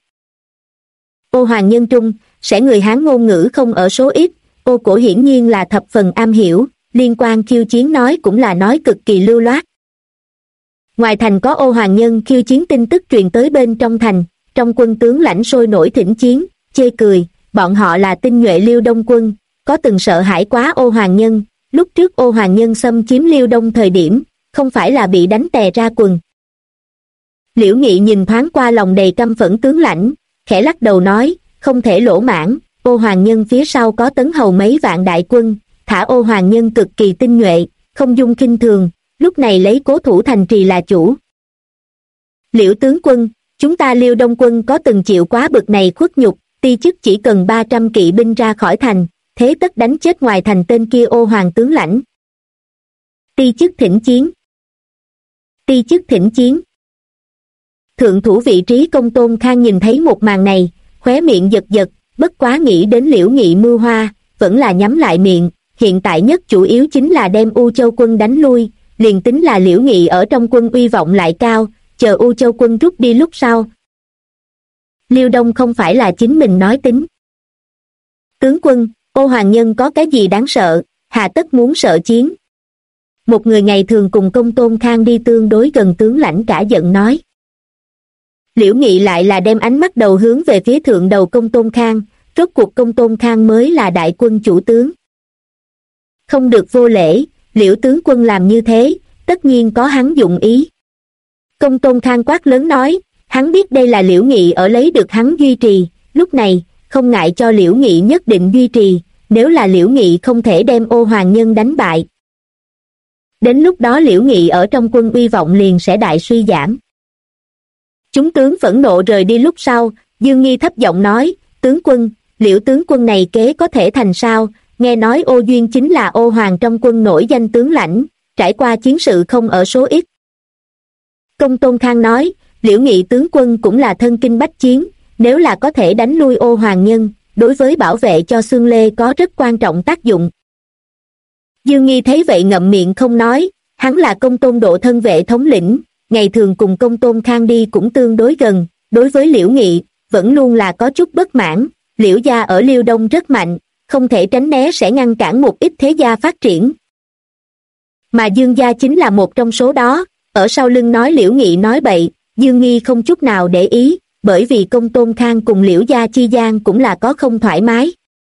Ô Hoàng Nhân trung, sẽ người Hán ngôn ngữ không ở số ít, Ô Cổ hiển nhiên là thập phần am hiểu, liên quan khiêu chiến nói cũng là nói cực kỳ lưu loát. Ngoài thành có Ô Hoàng Nhân khiêu chiến tin tức truyền tới bên trong thành, trong quân tướng lãnh sôi nổi thỉnh chiến, chê cười, bọn họ là tinh nhuệ Liêu Đông quân, có từng sợ hãi quá Ô Hoàng Nhân, lúc trước Ô Hoàng Nhân xâm chiếm Liêu Đông thời điểm, không phải là bị đánh tè ra quần. Liễu Nghị nhìn thoáng qua lòng đầy căm phẫn tướng lãnh, khẽ lắc đầu nói, không thể lỗ mãn, Ô Hoàng Nhân phía sau có tấn hầu mấy vạn đại quân, thả Ô Hoàng Nhân cực kỳ tinh nhuệ, không dung khinh thường, lúc này lấy cố thủ thành trì là chủ. Liễu tướng quân, chúng ta Liêu Đông quân có từng chịu quá bực này khuất nhục, ti chức chỉ cần 300 kỵ binh ra khỏi thành, thế tất đánh chết ngoài thành tên kia Ô Hoàng tướng lãnh. Ti chức thỉnh chiến. Ti chức thỉnh chiến. Thượng thủ vị trí Công Tôn Khang nhìn thấy một màn này, khóe miệng giật giật, bất quá nghĩ đến Liễu Nghị mưu hoa, vẫn là nhắm lại miệng, hiện tại nhất chủ yếu chính là đem U Châu quân đánh lui, liền tính là Liễu Nghị ở trong quân uy vọng lại cao, chờ U Châu quân rút đi lúc sau. Liêu Đông không phải là chính mình nói tính. Tướng quân, Ô Hoàng Nhân có cái gì đáng sợ, hà tất muốn sợ chiến. Một người ngày thường cùng Công Tôn Khang đi tương đối gần tướng lãnh cả giận nói. Liễu Nghị lại là đem ánh mắt đầu hướng về phía thượng đầu Công Tôn Khang, rốt cuộc Công Tôn Khang mới là đại quân chủ tướng. Không được vô lễ, Liễu tướng quân làm như thế, tất nhiên có hắn dụng ý. Công Tôn Khang quát lớn nói, hắn biết đây là Liễu Nghị ở lấy được hắn duy trì, lúc này, không ngại cho Liễu Nghị nhất định duy trì, nếu là Liễu Nghị không thể đem Ô Hoàng Nhân đánh bại. Đến lúc đó Liễu Nghị ở trong quân uy vọng liền sẽ đại suy giảm. Chúng tướng phẫn nộ rời đi lúc sau, Dương Nghi thấp giọng nói, tướng quân, Liễu tướng quân này kế có thể thành sao, nghe nói Ô Duyên chính là Ô Hoàng trong quân nổi danh tướng lãnh, trải qua chiến sự không ở số ít. Công Tôn Khang nói, Liễu Nghị tướng quân cũng là thân kinh bách chiến, nếu là có thể đánh lui Ô Hoàng Nhân, đối với bảo vệ cho Xương Lê có rất quan trọng tác dụng. Dương Nghi thấy vậy ngậm miệng không nói, hắn là Công Tôn độ thân vệ thống lĩnh, ngày thường cùng Công Tôn Khang đi cũng tương đối gần, đối với Liễu Nghị, vẫn luôn là có chút bất mãn, Liễu gia ở Liêu Đông rất mạnh, không thể tránh né sẽ ngăn cản một ít thế gia phát triển. Mà Dương gia chính là một trong số đó, ở sau lưng nói Liễu Nghị nói bậy, Dương Nghi không chút nào để ý, bởi vì Công Tôn Khang cùng Liễu gia chi gian cũng là có không thoải mái.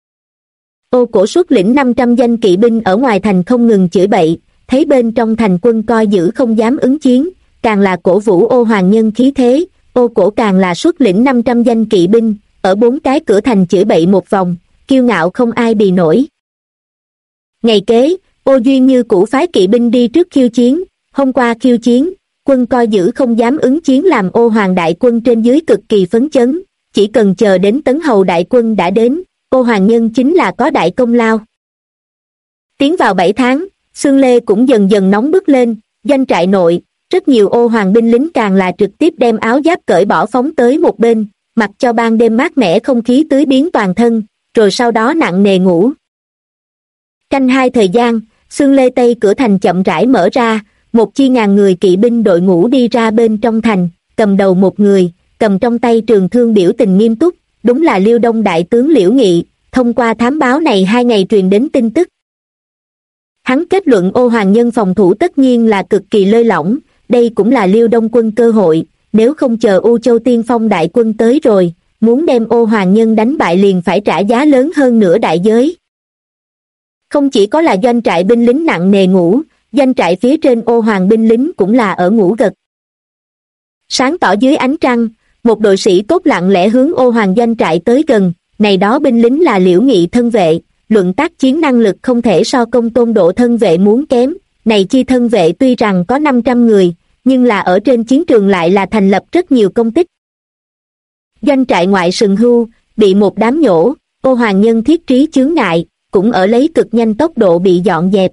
Ô Cổ xuất lĩnh 500 danh kỵ binh ở ngoài thành không ngừng chửi bậy, thấy bên trong thành quân coi giữ không dám ứng chiến, càng là cổ vũ Ô Hoàng Nhân khí thế, Ô Cổ càng là xuất lĩnh 500 danh kỵ binh, ở 4 cái cửa thành chửi bậy một vòng, kiêu ngạo không ai bì nổi. Ngày kế, Ô Duyên như cũ phái kỵ binh đi trước khiêu chiến, hôm qua khiêu chiến, quân coi giữ không dám ứng chiến làm Ô Hoàng đại quân trên dưới cực kỳ phấn chấn, chỉ cần chờ đến Tấn Hầu đại quân đã đến, Ô Hoàng Nhân chính là có đại công lao. Tiến vào 7 tháng, Xương Lê cũng dần dần nóng bức lên, doanh trại nội, rất nhiều Ô Hoàng binh lính càng là trực tiếp đem áo giáp cởi bỏ phóng tới một bên, mặc cho ban đêm mát mẻ không khí tưới biến toàn thân, rồi sau đó nặng nề ngủ. Canh 2 thời gian, Xương Lê Tây cửa thành chậm rãi mở ra, một chi ngàn người kỵ binh đội ngũ đi ra bên trong thành, cầm đầu một người, cầm trong tay trường thương biểu tình nghiêm túc, đúng là Liêu Đông đại tướng Liễu Nghị, thông qua thám báo này 2 ngày truyền đến tin tức. Hắn kết luận Ô Hoàng Nhân phòng thủ tất nhiên là cực kỳ lơi lỏng, đây cũng là Liêu Đông quân cơ hội, nếu không chờ U Châu Tiên Phong đại quân tới rồi, muốn đem Ô Hoàng Nhân đánh bại liền phải trả giá lớn hơn nữa đại giới. Không chỉ có là doanh trại binh lính nặng nề ngủ, doanh trại phía trên Ô Hoàng binh lính cũng là ở ngủ gật. Sáng tỏ dưới ánh trăng, một đội sĩ tốt lặng lẽ hướng Ô Hoàng doanh trại tới gần, này đó binh lính là Liễu Nghị thân vệ, luận tác chiến năng lực không thể so Công Tôn Độ thân vệ muốn kém, này chi thân vệ tuy rằng có 500 người, nhưng là ở trên chiến trường lại là thành lập rất nhiều công tích. Doanh trại ngoại sừng hưu, bị một đám nhổ, Ô Hoàng nhân thiết trí chướng ngại, cũng ở lấy cực nhanh tốc độ bị dọn dẹp.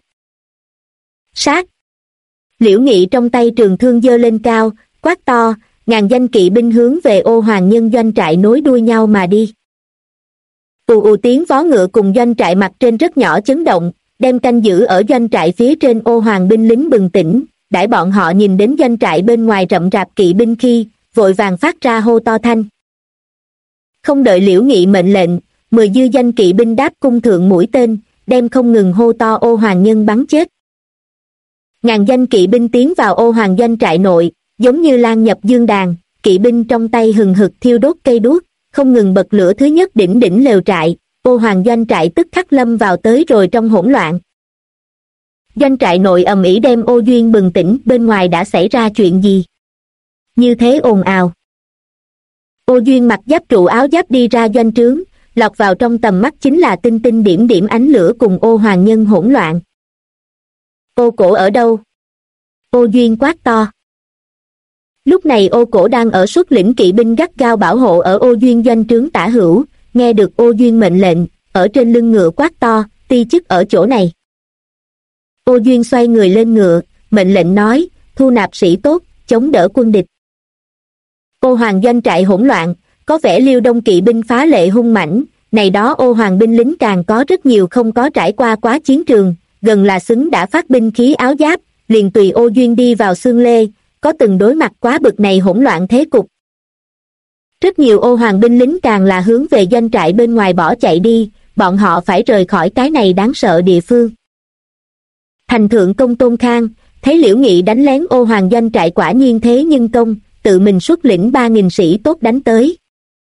Sát! Liễu Nghị trong tay trường thương giơ lên cao, quát to, ngàn danh kỵ binh hướng về Ô Hoàng nhân doanh trại nối đuôi nhau mà đi. Ù ù tiếng vó ngựa cùng doanh trại mặt trên rất nhỏ chấn động, đem canh giữ ở doanh trại phía trên Ô Hoàng binh lính bừng tỉnh, đãi bọn họ nhìn đến doanh trại bên ngoài rậm rạp kỵ binh khi, vội vàng phát ra hô to thanh. Không đợi Liễu Nghị mệnh lệnh, 10 dư danh kỵ binh đáp cung thượng mũi tên, đem không ngừng hô to Ô Hoàng nhân bắn chết. Ngàn danh kỵ binh tiến vào Ô Hoàng doanh trại nội, giống như lan nhập dương đàn, kỵ binh trong tay hừng hực thiêu đốt cây đuốc, không ngừng bật lửa thứ nhất đỉnh lều trại, Ô Hoàng doanh trại tức khắc lâm vào tới rồi trong hỗn loạn. Doanh trại nội ầm ĩ đem Ô Duyên bừng tỉnh, bên ngoài đã xảy ra chuyện gì? Như thế ồn ào. Ô Duyên mặc giáp trụ áo giáp đi ra doanh trướng, lọt vào trong tầm mắt chính là tinh tinh điểm điểm ánh lửa cùng Ô Hoàng nhân hỗn loạn. Ô Cổ ở đâu? Ô Duyên quát to. Lúc này Ô Cổ đang ở xuất lĩnh kỵ binh gắt gao bảo hộ ở Ô Duyên doanh trướng tả hữu, nghe được Ô Duyên mệnh lệnh, ở trên lưng ngựa quát to, ti chức ở chỗ này. Ô Duyên xoay người lên ngựa, mệnh lệnh nói, thu nạp sĩ tốt, chống đỡ quân địch. Ô Hoàng doanh trại hỗn loạn, có vẻ Liêu Đông kỵ binh phá lệ hung mãnh, này đó Ô Hoàng binh lính càng có rất nhiều không có trải qua quá chiến trường, gần là xứng đã phát binh khí áo giáp, liền tùy Ô Duyên đi vào xương lê, có từng đối mặt quá bực này hỗn loạn thế cục. Rất nhiều Ô Hoàng binh lính càng là hướng về doanh trại bên ngoài bỏ chạy đi, bọn họ phải rời khỏi cái này đáng sợ địa phương. Thành thượng Công Tôn Khang, thấy Liễu Nghị đánh lén Ô Hoàng doanh trại quả nhiên thế nhưng công, tự mình xuất lĩnh 3.000 sĩ tốt đánh tới.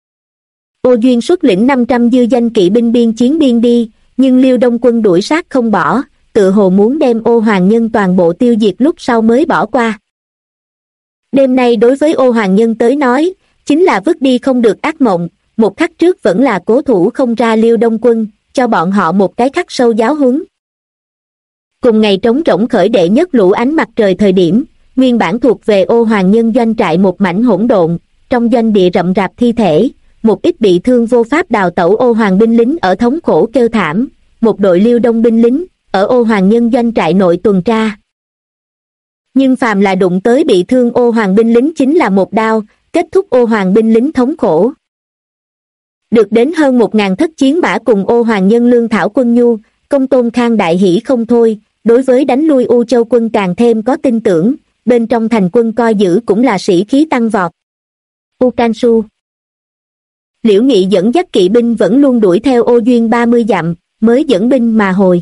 Ô Duyên xuất lĩnh 500 dư danh kỵ binh biên chiến biên đi, nhưng Liêu Đông quân đuổi sát không bỏ, tự hồ muốn đem Ô Hoàng nhân toàn bộ tiêu diệt lúc sau mới bỏ qua. Đêm nay đối với Ô Hoàng nhân tới nói, chính là vứt đi không được ác mộng, một khắc trước vẫn là cố thủ không ra Liêu Đông quân, cho bọn họ một cái khắc sâu giáo huấn. Cùng ngày trống rỗng khởi đệ nhất lũ ánh mặt trời thời điểm, nguyên bản thuộc về Ô Hoàng nhân doanh trại một mảnh hỗn độn, trong doanh địa rậm rạp thi thể, một ít bị thương vô pháp đào tẩu Ô Hoàng binh lính ở thống khổ kêu thảm, một đội Liêu Đông binh lính, ở Ô Hoàng nhân doanh trại nội tuần tra. Nhưng phàm là đụng tới bị thương Ô Hoàng binh lính chính là một đao, kết thúc Ô Hoàng binh lính thống khổ. Được đến hơn 1.000 thất chiến mã cùng Ô Hoàng nhân lương thảo quân nhu, Công Tôn Khang đại hỷ không thôi, đối với đánh lui U Châu quân càng thêm có tin tưởng, bên trong thành quân coi giữ cũng là sĩ khí tăng vọt. U Can Su. Liễu Nghị dẫn dắt kỵ binh vẫn luôn đuổi theo Ô Duyên 30 dặm, mới dẫn binh mà hồi.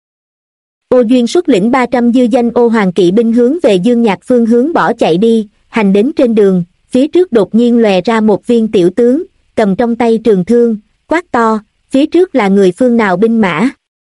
Ô Duyên xuất lĩnh 300 dư danh Ô Hoàng kỵ binh hướng về Dương Nhạc phương hướng bỏ chạy đi, hành đến trên đường, phía trước đột nhiên lòe ra một viên tiểu tướng, cầm trong tay trường thương, quát to, phía trước là người phương nào binh mã.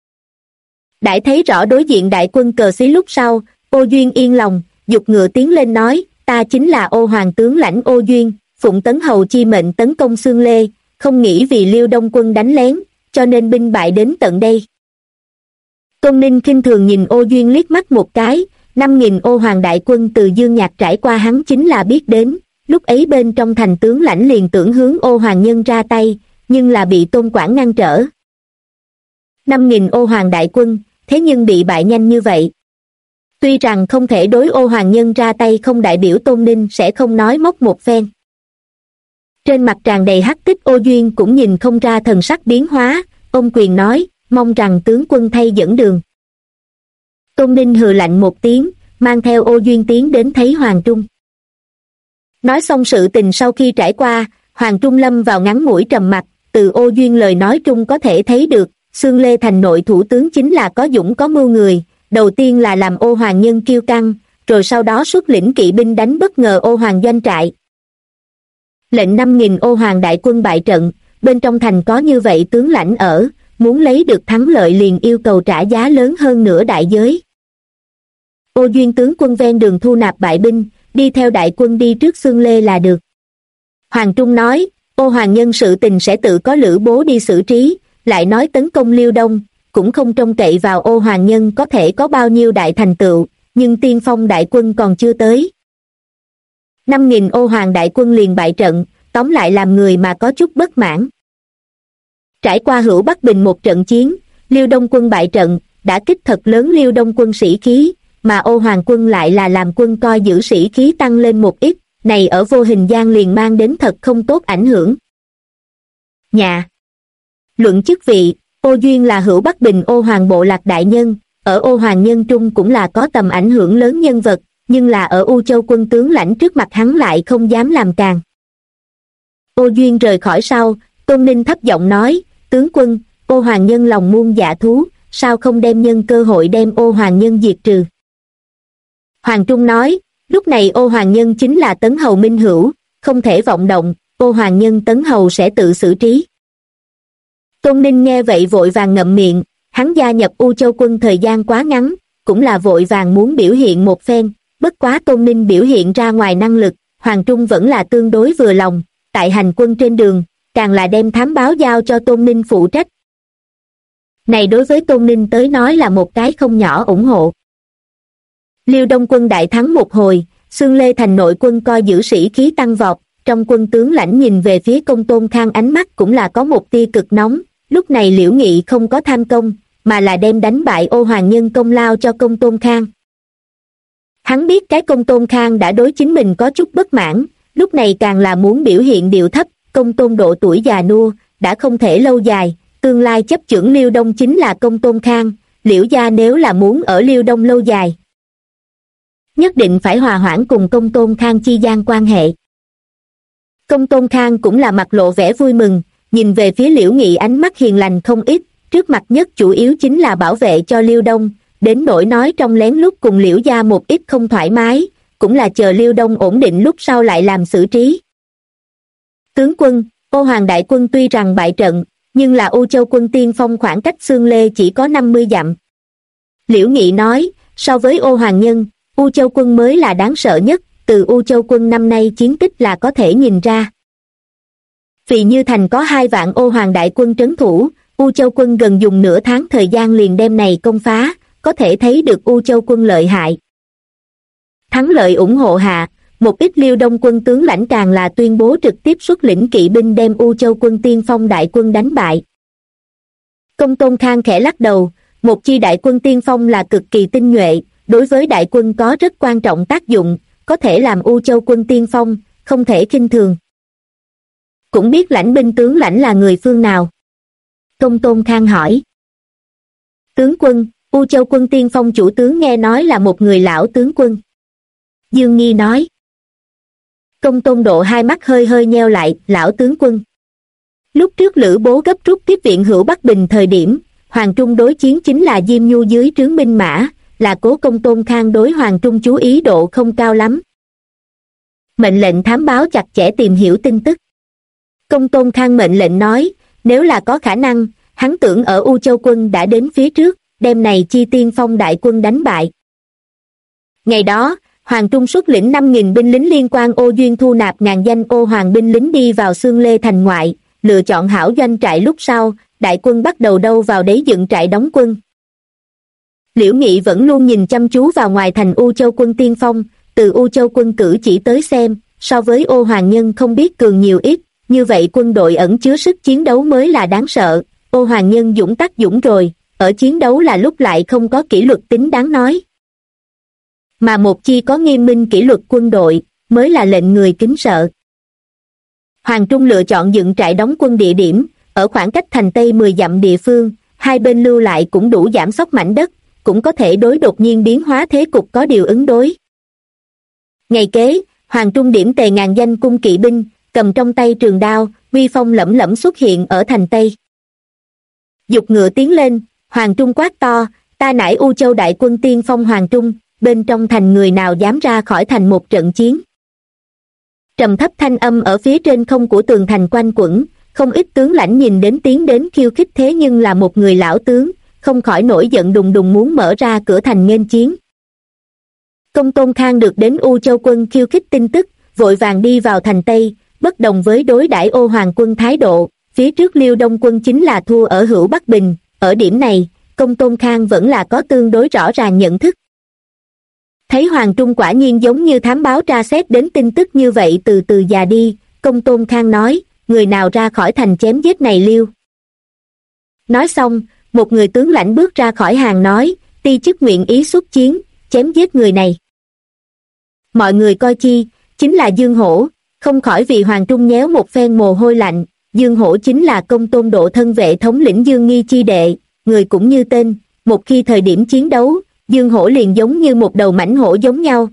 Đãi thấy rõ đối diện đại quân cờ xí lúc sau, Ô Duyên yên lòng, giục ngựa tiến lên nói, ta chính là Ô Hoàng tướng lãnh Ô Duyên, phụng Tấn Hầu chi mệnh tấn công Xương Lê, không nghĩ vì Liêu Đông quân đánh lén, cho nên binh bại đến tận đây. Tôn Ninh khinh thường nhìn Ô Duyên liếc mắt một cái, 5.000 Ô Hoàng đại quân từ Dương Nhạc trải qua hắn chính là biết đến, lúc ấy bên trong thành tướng lãnh liền tưởng hướng Ô Hoàng nhân ra tay, nhưng là bị Tôn Quảng ngăn trở. 5.000 Ô Hoàng đại quân, thế nhưng bị bại nhanh như vậy. Tuy rằng không thể đối Ô Hoàng nhân ra tay không đại biểu Tôn Ninh sẽ không nói móc một phen. Trên mặt tràn đầy hắc tích Ô Duyên cũng nhìn không ra thần sắc biến hóa, ôm quyền nói, mong rằng tướng quân thay dẫn đường. Tôn Ninh hừ lạnh một tiếng, mang theo Ô Duyên tiến đến thấy Hoàng Trung. Nói xong sự tình sau khi trải qua, Hoàng Trung lâm vào ngắn ngủi trầm mặc, từ Ô Duyên lời nói trung có thể thấy được, Xương Lê Thành nội thủ tướng chính là có dũng có mưu người, đầu tiên là làm Ô Hoàng nhân kiêu căng, rồi sau đó xuất lĩnh kỵ binh đánh bất ngờ Ô Hoàng doanh trại. Lệnh 5.000 Ô Hoàng đại quân bại trận, bên trong thành có như vậy tướng lãnh ở, muốn lấy được thắng lợi liền yêu cầu trả giá lớn hơn nửa đại giới. Ô Duyên tướng quân ven đường thu nạp bại binh, đi theo đại quân đi trước Xương Lê là được. Hoàng Trung nói, Ô Hoàng nhân sự tình sẽ tự có Lữ Bố đi xử trí, lại nói tấn công Liêu Đông, cũng không trông cậy vào Ô Hoàng nhân có thể có bao nhiêu đại thành tựu, nhưng tiên phong đại quân còn chưa tới. 5.000 Ô Hoàng đại quân liền bại trận, tóm lại làm người mà có chút bất mãn. Trải qua Hữu Bắc Bình một trận chiến, Liêu Đông quân bại trận, đã kích thật lớn Liêu Đông quân sĩ khí, mà Ô Hoàng quân lại là làm quân coi giữ sĩ khí tăng lên một ít, này ở vô hình gian liền mang đến thật không tốt ảnh hưởng. Nhà luận chức vị, Ô Duyên là Hữu Bắc Bình Ô Hoàng bộ lạc đại nhân, ở Ô Hoàng nhân trung cũng là có tầm ảnh hưởng lớn nhân vật, nhưng là ở U Châu quân tướng lãnh trước mặt hắn lại không dám làm càng. Ô Duyên rời khỏi sau, Tôn Ninh thấp giọng nói, tướng quân, Ô Hoàng nhân lòng muôn dạ thú, sao không đem nhân cơ hội đem Ô Hoàng nhân diệt trừ. Hoàng Trung nói, lúc này Ô Hoàng nhân chính là Tấn Hầu Minh Hữu, không thể vọng động, Ô Hoàng nhân Tấn Hầu sẽ tự xử trí. Tôn Ninh nghe vậy vội vàng ngậm miệng, hắn gia nhập U Châu quân thời gian quá ngắn, cũng là vội vàng muốn biểu hiện một phen, bất quá Tôn Ninh biểu hiện ra ngoài năng lực, Hoàng Trung vẫn là tương đối vừa lòng, tại hành quân trên đường, càng là đem thám báo giao cho Tôn Ninh phụ trách. Này đối với Tôn Ninh tới nói là một cái không nhỏ ủng hộ. Liêu Đông quân đại thắng một hồi, Xương Lê Thành nội quân coi giữ sĩ khí tăng vọt, trong quân tướng lãnh nhìn về phía Công Tôn Khang ánh mắt cũng là có một tia cực nóng, lúc này Liễu Nghị không có tham công, mà là đem đánh bại Ô Hoàng nhân công lao cho Công Tôn Khang. Hắn biết cái Công Tôn Khang đã đối chính mình có chút bất mãn, lúc này càng là muốn biểu hiện điệu thấp, Công Tôn độ tuổi già nua, đã không thể lâu dài, tương lai chấp chưởng Liêu Đông chính là Công Tôn Khang, Liễu gia nếu là muốn ở Liêu Đông lâu dài, nhất định phải hòa hoãn cùng Công Tôn Khang chi gian quan hệ. Công Tôn Khang cũng là mặt lộ vẻ vui mừng, nhìn về phía Liễu Nghị ánh mắt hiền lành không ít, trước mặt nhất chủ yếu chính là bảo vệ cho Liêu Đông, đến nỗi nói trong lén lúc cùng Liễu gia một ít không thoải mái, cũng là chờ Liêu Đông ổn định lúc sau lại làm xử trí. Tướng quân, Ô Hoàng đại quân tuy rằng bại trận, nhưng là U Châu quân tiên phong khoảng cách Xương Lê chỉ có 50 dặm. Liễu Nghị nói, so với Ô Hoàng nhân, U Châu quân mới là đáng sợ nhất, từ U Châu quân năm nay chiến tích là có thể nhìn ra. Vì Như Thành có 2 vạn Ô Hoàng đại quân trấn thủ, U Châu quân gần dùng nửa tháng thời gian liền đem này công phá, có thể thấy được U Châu quân lợi hại. Thắng lợi ủng hộ hạ, một ít Liêu Đông quân tướng lãnh càng là tuyên bố trực tiếp xuất lĩnh kỵ binh đem U Châu quân tiên phong đại quân đánh bại. Công Tôn Khang khẽ lắc đầu, một chi đại quân tiên phong là cực kỳ tinh nhuệ, đối với đại quân có rất quan trọng tác dụng, có thể làm U Châu quân tiên phong, không thể khinh thường. Cũng biết lãnh binh tướng lãnh là người phương nào? Công Tôn Khang hỏi. Tướng quân, U Châu quân tiên phong chủ tướng nghe nói là một người lão tướng quân. Dương Nghi nói. Công Tôn Độ hai mắt hơi hơi nheo lại, lão tướng quân. Lúc trước Lữ Bố gấp rút tiếp viện Hữu Bắc Bình thời điểm, Hoàng Trung đối chiến chính là Diêm Nhu dưới trướng binh mã, là cố Công Tôn Khang đối Hoàng Trung chú ý độ không cao lắm. Mệnh lệnh thám báo chặt chẽ tìm hiểu tin tức. Công Tôn Khang mệnh lệnh nói, nếu là có khả năng, hắn tưởng ở U Châu quân đã đến phía trước, đem này chi tiên phong đại quân đánh bại. Ngày đó, Hoàng Trung xuất lĩnh 5.000 binh lính liên quan Ô Duyên thu nạp ngàn danh Ô Hoàng binh lính đi vào Xương Lê thành ngoại, lựa chọn hảo doanh trại lúc sau, đại quân bắt đầu đâu vào đấy dựng trại đóng quân. Liễu Nghị vẫn luôn nhìn chăm chú vào ngoài thành U Châu quân tiên phong, từ U Châu quân cử chỉ tới xem, so với Ô Hoàng nhân không biết cường nhiều ít, như vậy quân đội ẩn chứa sức chiến đấu mới là đáng sợ. Ô Hoàng nhân dũng tắc dũng rồi, ở chiến đấu là lúc lại không có kỷ luật tính đáng nói. Mà một chi có nghiêm minh kỷ luật quân đội, mới là lệnh người kính sợ. Hoàng Trung lựa chọn dựng trại đóng quân địa điểm, ở khoảng cách thành Tây 10 dặm địa phương, hai bên lưu lại cũng đủ giảm sóc mảnh đất, cũng có thể đối đột nhiên biến hóa thế cục có điều ứng đối. Ngày kế, Hoàng Trung điểm tề ngàn danh cung kỵ binh, cầm trong tay trường đao, uy phong lẫm lẫm xuất hiện ở thành Tây. Dục ngựa tiến lên, Hoàng Trung quát to, ta nải U Châu đại quân tiên phong Hoàng Trung, bên trong thành người nào dám ra khỏi thành một trận chiến. Trầm thấp thanh âm ở phía trên không của tường thành quanh quẩn, không ít tướng lãnh nhìn đến tiến đến khiêu khích, thế nhưng là một người lão tướng, không khỏi nổi giận đùng đùng muốn mở ra cửa thành nghênh chiến. Công Tôn Khang được đến U Châu quân khiêu khích tin tức, vội vàng đi vào thành Tây, bất đồng với đối đãi Ô Hoàng quân thái độ, phía trước Liêu Đông quân chính là thua ở Hữu Bắc Bình, ở điểm này, Công Tôn Khang vẫn là có tương đối rõ ràng nhận thức. Thấy Hoàng Trung quả nhiên giống như thám báo tra xét đến tin tức như vậy từ từ già đi, Công Tôn Khang nói, người nào ra khỏi thành chém giết này Liêu. Nói xong, một người tướng lãnh bước ra khỏi hàng nói, ti chức nguyện ý xuất chiến, chém giết người này. Mọi người coi chi, chính là Dương Hổ, không khỏi vì Hoàng Trung nhéo một phen mồ hôi lạnh. Dương Hổ chính là Công Tôn độ thân vệ thống lĩnh Dương Nghi chi đệ, người cũng như tên, một khi thời điểm chiến đấu, Dương Hổ liền giống như một đầu mãnh hổ giống nhau.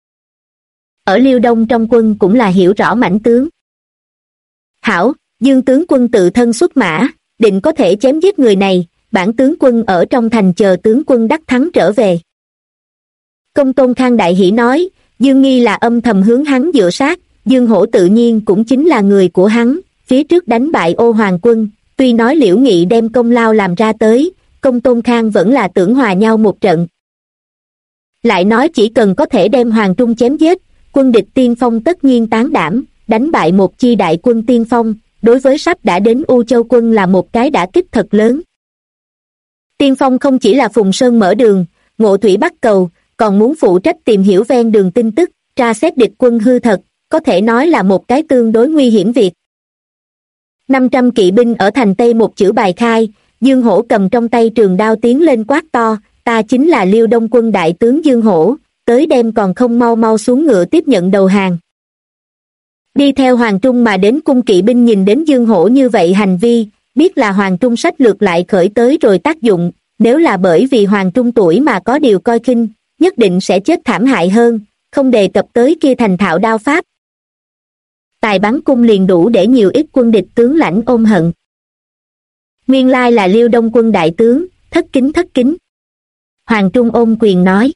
Ở Liêu Đông trong quân cũng là hiểu rõ mãnh tướng. Hảo, Dương tướng quân tự thân xuất mã, định có thể chém giết người này, bản tướng quân ở trong thành chờ tướng quân đắc thắng trở về. Công Tôn Khang đại hỉ nói, Dương Nghi là âm thầm hướng hắn dựa sát, Dương Hổ tự nhiên cũng chính là người của hắn, phía trước đánh bại Ô Hoàng quân, tuy nói Liễu Nghị đem công lao làm ra tới, Công Tôn Khang vẫn là tưởng hòa nhau một trận. Lại nói chỉ cần có thể đem Hoàng Trung chém giết, quân địch tiên phong tất nhiên tán đảm, đánh bại một chi đại quân tiên phong, đối với sắp đã đến U Châu quân là một cái đả kích thật lớn. Tiên phong không chỉ là Phùng Sơn mở đường, Ngộ Thủy bắt cầu, còn muốn phụ trách tìm hiểu ven đường tin tức, tra xét địch quân hư thật, có thể nói là một cái tương đối nguy hiểm việc. 500 kỵ binh ở thành Tây một chữ bài khai, Dương Hổ cầm trong tay trường đao tiến lên quát to, ta chính là Liêu Đông quân đại tướng Dương Hổ, tới đêm còn không mau mau xuống ngựa tiếp nhận đầu hàng. Đi theo Hoàng Trung mà đến cung kỵ binh nhìn đến Dương Hổ như vậy hành vi, biết là Hoàng Trung sách lược lại khởi tới rồi tác dụng, nếu là bởi vì Hoàng Trung tuổi mà có điều coi khinh, nhất định sẽ chết thảm hại hơn, không đề cập tới kia thành thạo đao pháp. Tài bắn cung liền đủ để nhiều ít quân địch tướng lãnh ôm hận. Nguyên lai là Liêu Đông quân đại tướng, thất kính. Hoàng Trung ôm quyền nói.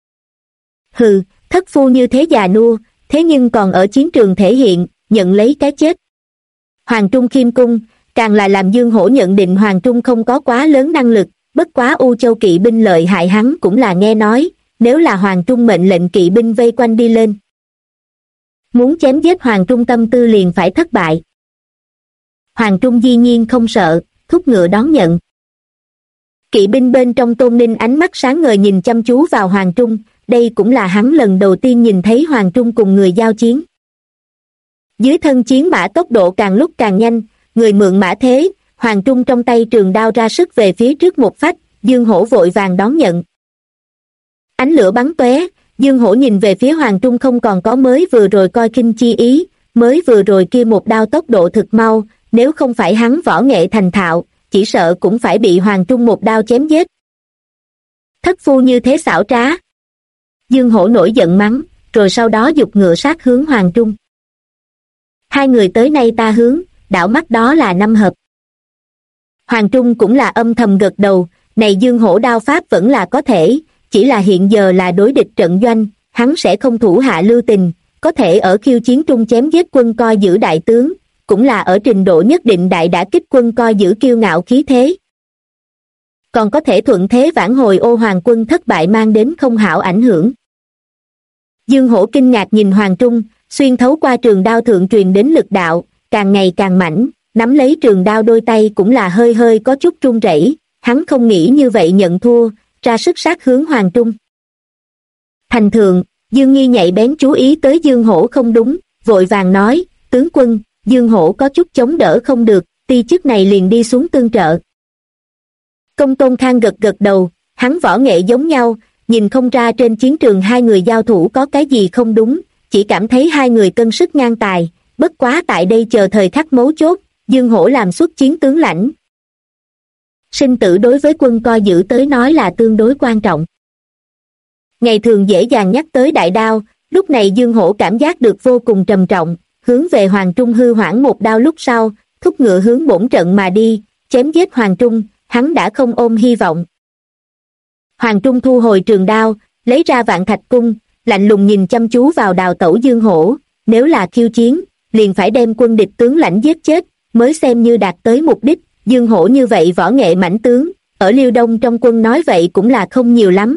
Hừ, thất phu như thế già nua, thế nhưng còn ở chiến trường thể hiện, nhận lấy cái chết. Hoàng Trung khiêm cung, càng là làm Dương Hổ nhận định Hoàng Trung không có quá lớn năng lực, bất quá U Châu kỵ binh lợi hại hắn cũng là nghe nói, nếu là Hoàng Trung mệnh lệnh kỵ binh vây quanh đi lên. Muốn chém giết Hoàng Trung tâm tư liền phải thất bại. Hoàng Trung dĩ nhiên không sợ, thúc ngựa đón nhận. Kỵ binh bên trong Tôn Ninh ánh mắt sáng ngời nhìn chăm chú vào Hoàng Trung, đây cũng là hắn lần đầu tiên nhìn thấy Hoàng Trung cùng người giao chiến. Dưới thân chiến mã tốc độ càng lúc càng nhanh, người mượn mã thế, Hoàng Trung trong tay trường đao ra sức về phía trước một phách, Dương Hổ vội vàng đón nhận. Ánh lửa bắn tóe, Dương Hổ nhìn về phía Hoàng Trung không còn có mới vừa rồi coi khinh chi ý, mới vừa rồi kia một đao tốc độ thực mau, nếu không phải hắn võ nghệ thành thạo, chỉ sợ cũng phải bị Hoàng Trung một đao chém giết. Thất phu như thế xảo trá. Dương Hổ nổi giận mắng, rồi sau đó giục ngựa sát hướng Hoàng Trung. Hai người tới nay ta hướng, đảo mắt đó là năm hợp. Hoàng Trung cũng là âm thầm gật đầu, này Dương Hổ đao pháp vẫn là có thể, chỉ là hiện giờ là đối địch trận doanh, hắn sẽ không thủ hạ lưu tình, có thể ở khiêu chiến trung chém giết quân coi giữ đại tướng, cũng là ở trình độ nhất định đại đả kích quân coi giữ kiêu ngạo khí thế. Còn có thể thuận thế vãn hồi Ô Hoàng quân thất bại mang đến không hảo ảnh hưởng. Dương Hổ kinh ngạc nhìn Hoàng Trung, xuyên thấu qua trường đao thượng truyền đến lực đạo, càng ngày càng mãnh, nắm lấy trường đao đôi tay cũng là hơi hơi có chút run rẩy, hắn không nghĩ như vậy nhận thua, ra sức sát hướng Hoàng Trung. Thành thượng, Dương Nghi nhạy bén chú ý tới Dương Hổ không đúng, vội vàng nói, tướng quân, Dương Hổ có chút chống đỡ không được, ti chức này liền đi xuống tương trợ. Công Tôn Khang gật gật đầu, hắn võ nghệ giống nhau, nhìn không ra trên chiến trường hai người giao thủ có cái gì không đúng, chỉ cảm thấy hai người cân sức ngang tài, bất quá tại đây chờ thời khắc mấu chốt, Dương Hổ làm xuất chiến tướng lãnh. Sinh tử đối với quân coi giữ tới nói là tương đối quan trọng. Ngày thường dễ dàng nhắc tới đại đao, Lúc này Dương Hổ cảm giác được vô cùng trầm trọng, hướng về Hoàng Trung hư hoảng một đao, lúc sau thúc ngựa hướng bổn trận mà đi, chém giết Hoàng Trung. Hắn đã không ôm hy vọng. Hoàng Trung thu hồi trường đao, lấy ra Vạn Thạch Cung, lạnh lùng nhìn chăm chú vào đào tẩu Dương Hổ. Nếu là khiêu chiến, liền phải đem quân địch tướng lãnh giết chết, mới xem như đạt tới mục đích. Dương Hổ như vậy võ nghệ mãnh tướng, ở Liêu Đông trong quân nói vậy cũng là không nhiều lắm.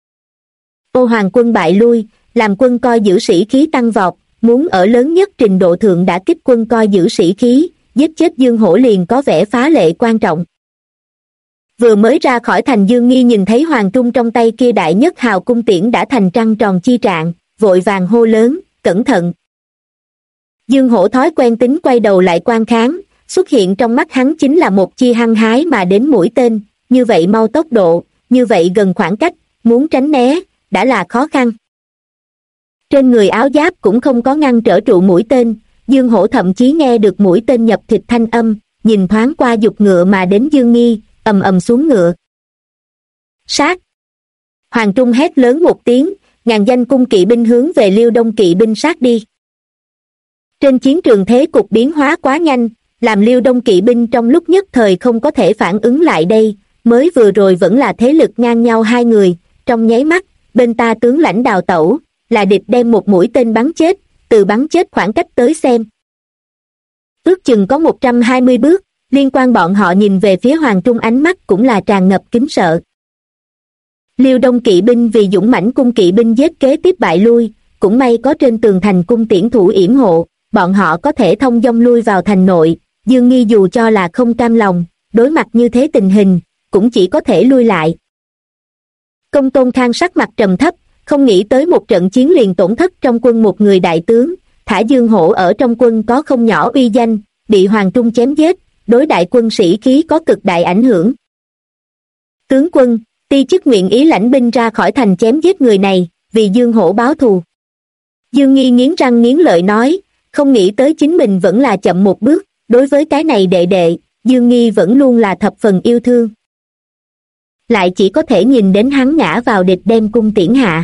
Ô Hoàng quân bại lui, làm quân coi giữ sĩ khí tăng vọt, muốn ở lớn nhất trình độ thượng đã kích quân coi giữ sĩ khí, giết chết Dương Hổ liền có vẻ phá lệ quan trọng. Vừa mới ra khỏi thành, Dương Nghi nhìn thấy Hoàng Trung trong tay kia đại nhất hào cung tiễn đã thành trăng tròn chi trạng, vội vàng hô lớn, cẩn thận. Dương Hổ thói quen tính quay đầu lại quan kháng, xuất hiện trong mắt hắn chính là một chi hăng hái mà đến mũi tên, như vậy mau tốc độ, như vậy gần khoảng cách, muốn tránh né, đã là khó khăn. Trên người áo giáp cũng không có ngăn trở trụ mũi tên, Dương Hổ thậm chí nghe được mũi tên nhập thịt thanh âm, nhìn thoáng qua giục ngựa mà đến Dương Nghi, ầm ầm xuống ngựa. Sát! Hoàng Trung hét lớn một tiếng, ngàn danh cung kỵ binh hướng về Liêu Đông kỵ binh sát đi. Trên chiến trường thế cục biến hóa quá nhanh, làm Liêu Đông kỵ binh trong lúc nhất thời không có thể phản ứng lại đây, mới vừa rồi vẫn là thế lực ngang nhau hai người, trong nháy mắt, bên ta tướng lãnh đào tẩu, là địch đem một mũi tên bắn chết, từ bắn chết khoảng cách tới xem. Ước chừng có 120 bước, liên quan bọn họ nhìn về phía Hoàng Trung ánh mắt cũng là tràn ngập kính sợ. Liêu Đông kỵ binh vì dũng mãnh cung kỵ binh giết kế tiếp bại lui, cũng may có trên tường thành cung tiễn thủ yểm hộ, bọn họ có thể thông dong lui vào thành nội. Dương Nghi dù cho là không cam lòng, đối mặt như thế tình hình, cũng chỉ có thể lui lại. Công Tôn Khang sắc mặt trầm thấp, không nghĩ tới một trận chiến liền tổn thất trong quân một người đại tướng, thả Dương Hổ ở trong quân có không nhỏ uy danh, bị Hoàng Trung chém giết, đối đại quân sĩ khí có cực đại ảnh hưởng. Tướng quân, ti chức nguyện ý lãnh binh ra khỏi thành chém giết người này, vì Dương Hổ báo thù. Dương Nghi nghiến răng nghiến lợi nói, không nghĩ tới chính mình vẫn là chậm một bước, đối với cái này đệ đệ, Dương Nghi vẫn luôn là thập phần yêu thương. Lại chỉ có thể nhìn đến hắn ngã vào địch đem cung tiễn hạ.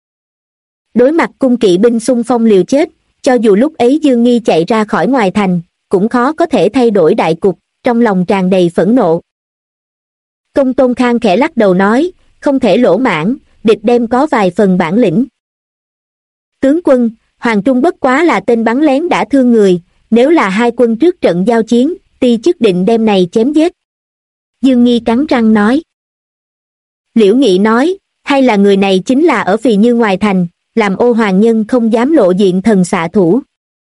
Đối mặt cung kỵ binh xung phong liều chết, cho dù lúc ấy Dương Nghi chạy ra khỏi ngoài thành, cũng khó có thể thay đổi đại cục, trong lòng tràn đầy phẫn nộ. Công Tôn Khang khẽ lắc đầu nói, không thể lỗ mãn, địch đem có vài phần bản lĩnh. Tướng quân, Hoàng Trung bất quá là tên bắn lén đã thương người, nếu là hai quân trước trận giao chiến, ti chức định đem này chém giết. Dương Nghi cắn răng nói. Liễu Nghị nói, hay là người này chính là ở Phì Như ngoài thành, làm Ô Hoàng Nhân không dám lộ diện thần xạ thủ.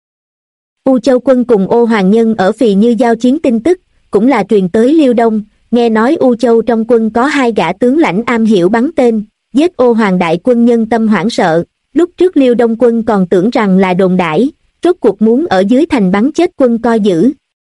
U Châu quân cùng Ô Hoàng Nhân ở Phì Như giao chiến tin tức, cũng là truyền tới Liêu Đông, nghe nói U Châu trong quân có hai gã tướng lãnh am hiểu bắn tên, giết Ô Hoàng đại quân nhân tâm hoảng sợ, lúc trước Liêu Đông quân còn tưởng rằng là đồn đãi, rốt cuộc muốn ở dưới thành bắn chết quân coi giữ.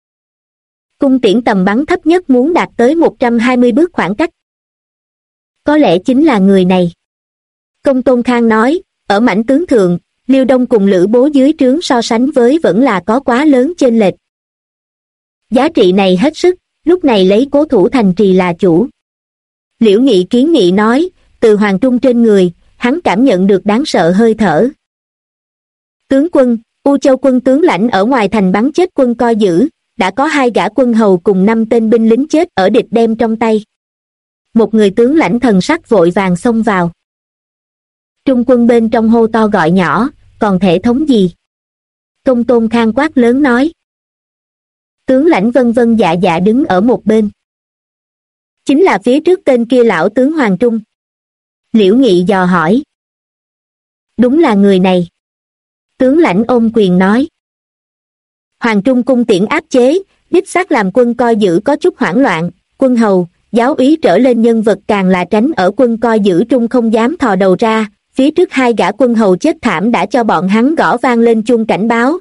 Cung tiễn tầm bắn thấp nhất muốn đạt tới 120 bước khoảng cách. Có lẽ chính là người này. Công Tôn Khang nói, ở mãnh tướng thượng, Liêu Đông cùng Lữ Bố dưới trướng so sánh với vẫn là có quá lớn chênh lệch. Giá trị này hết sức, lúc này lấy cố thủ thành trì là chủ. Liễu Nghị kiến nghị nói, từ Hoàng Trung trên người, hắn cảm nhận được đáng sợ hơi thở. Tướng quân, U Châu quân tướng lãnh ở ngoài thành bắn chết quân coi giữ, đã có hai gã quân hầu cùng 5 tên binh lính chết ở địch đem trong tay. Một người tướng lãnh thần sắc vội vàng xông vào. Trung quân bên trong hô to gọi nhỏ, còn thể thống gì? Công Tôn Khang quát lớn nói. Tướng lãnh vân vân dạ dạ đứng ở một bên. Chính là phía trước tên kia lão tướng Hoàng Trung. Liễu Nghị dò hỏi. Đúng là người này. Tướng lãnh ôm quyền nói. Hoàng Trung cung tiễn áp chế, đích xác làm quân coi giữ có chút hoảng loạn, quân hầu, giáo úy trở lên nhân vật càng là tránh ở quân coi giữ trung không dám thò đầu ra, phía trước hai gã quân hầu chết thảm đã cho bọn hắn gõ vang lên chuông cảnh báo.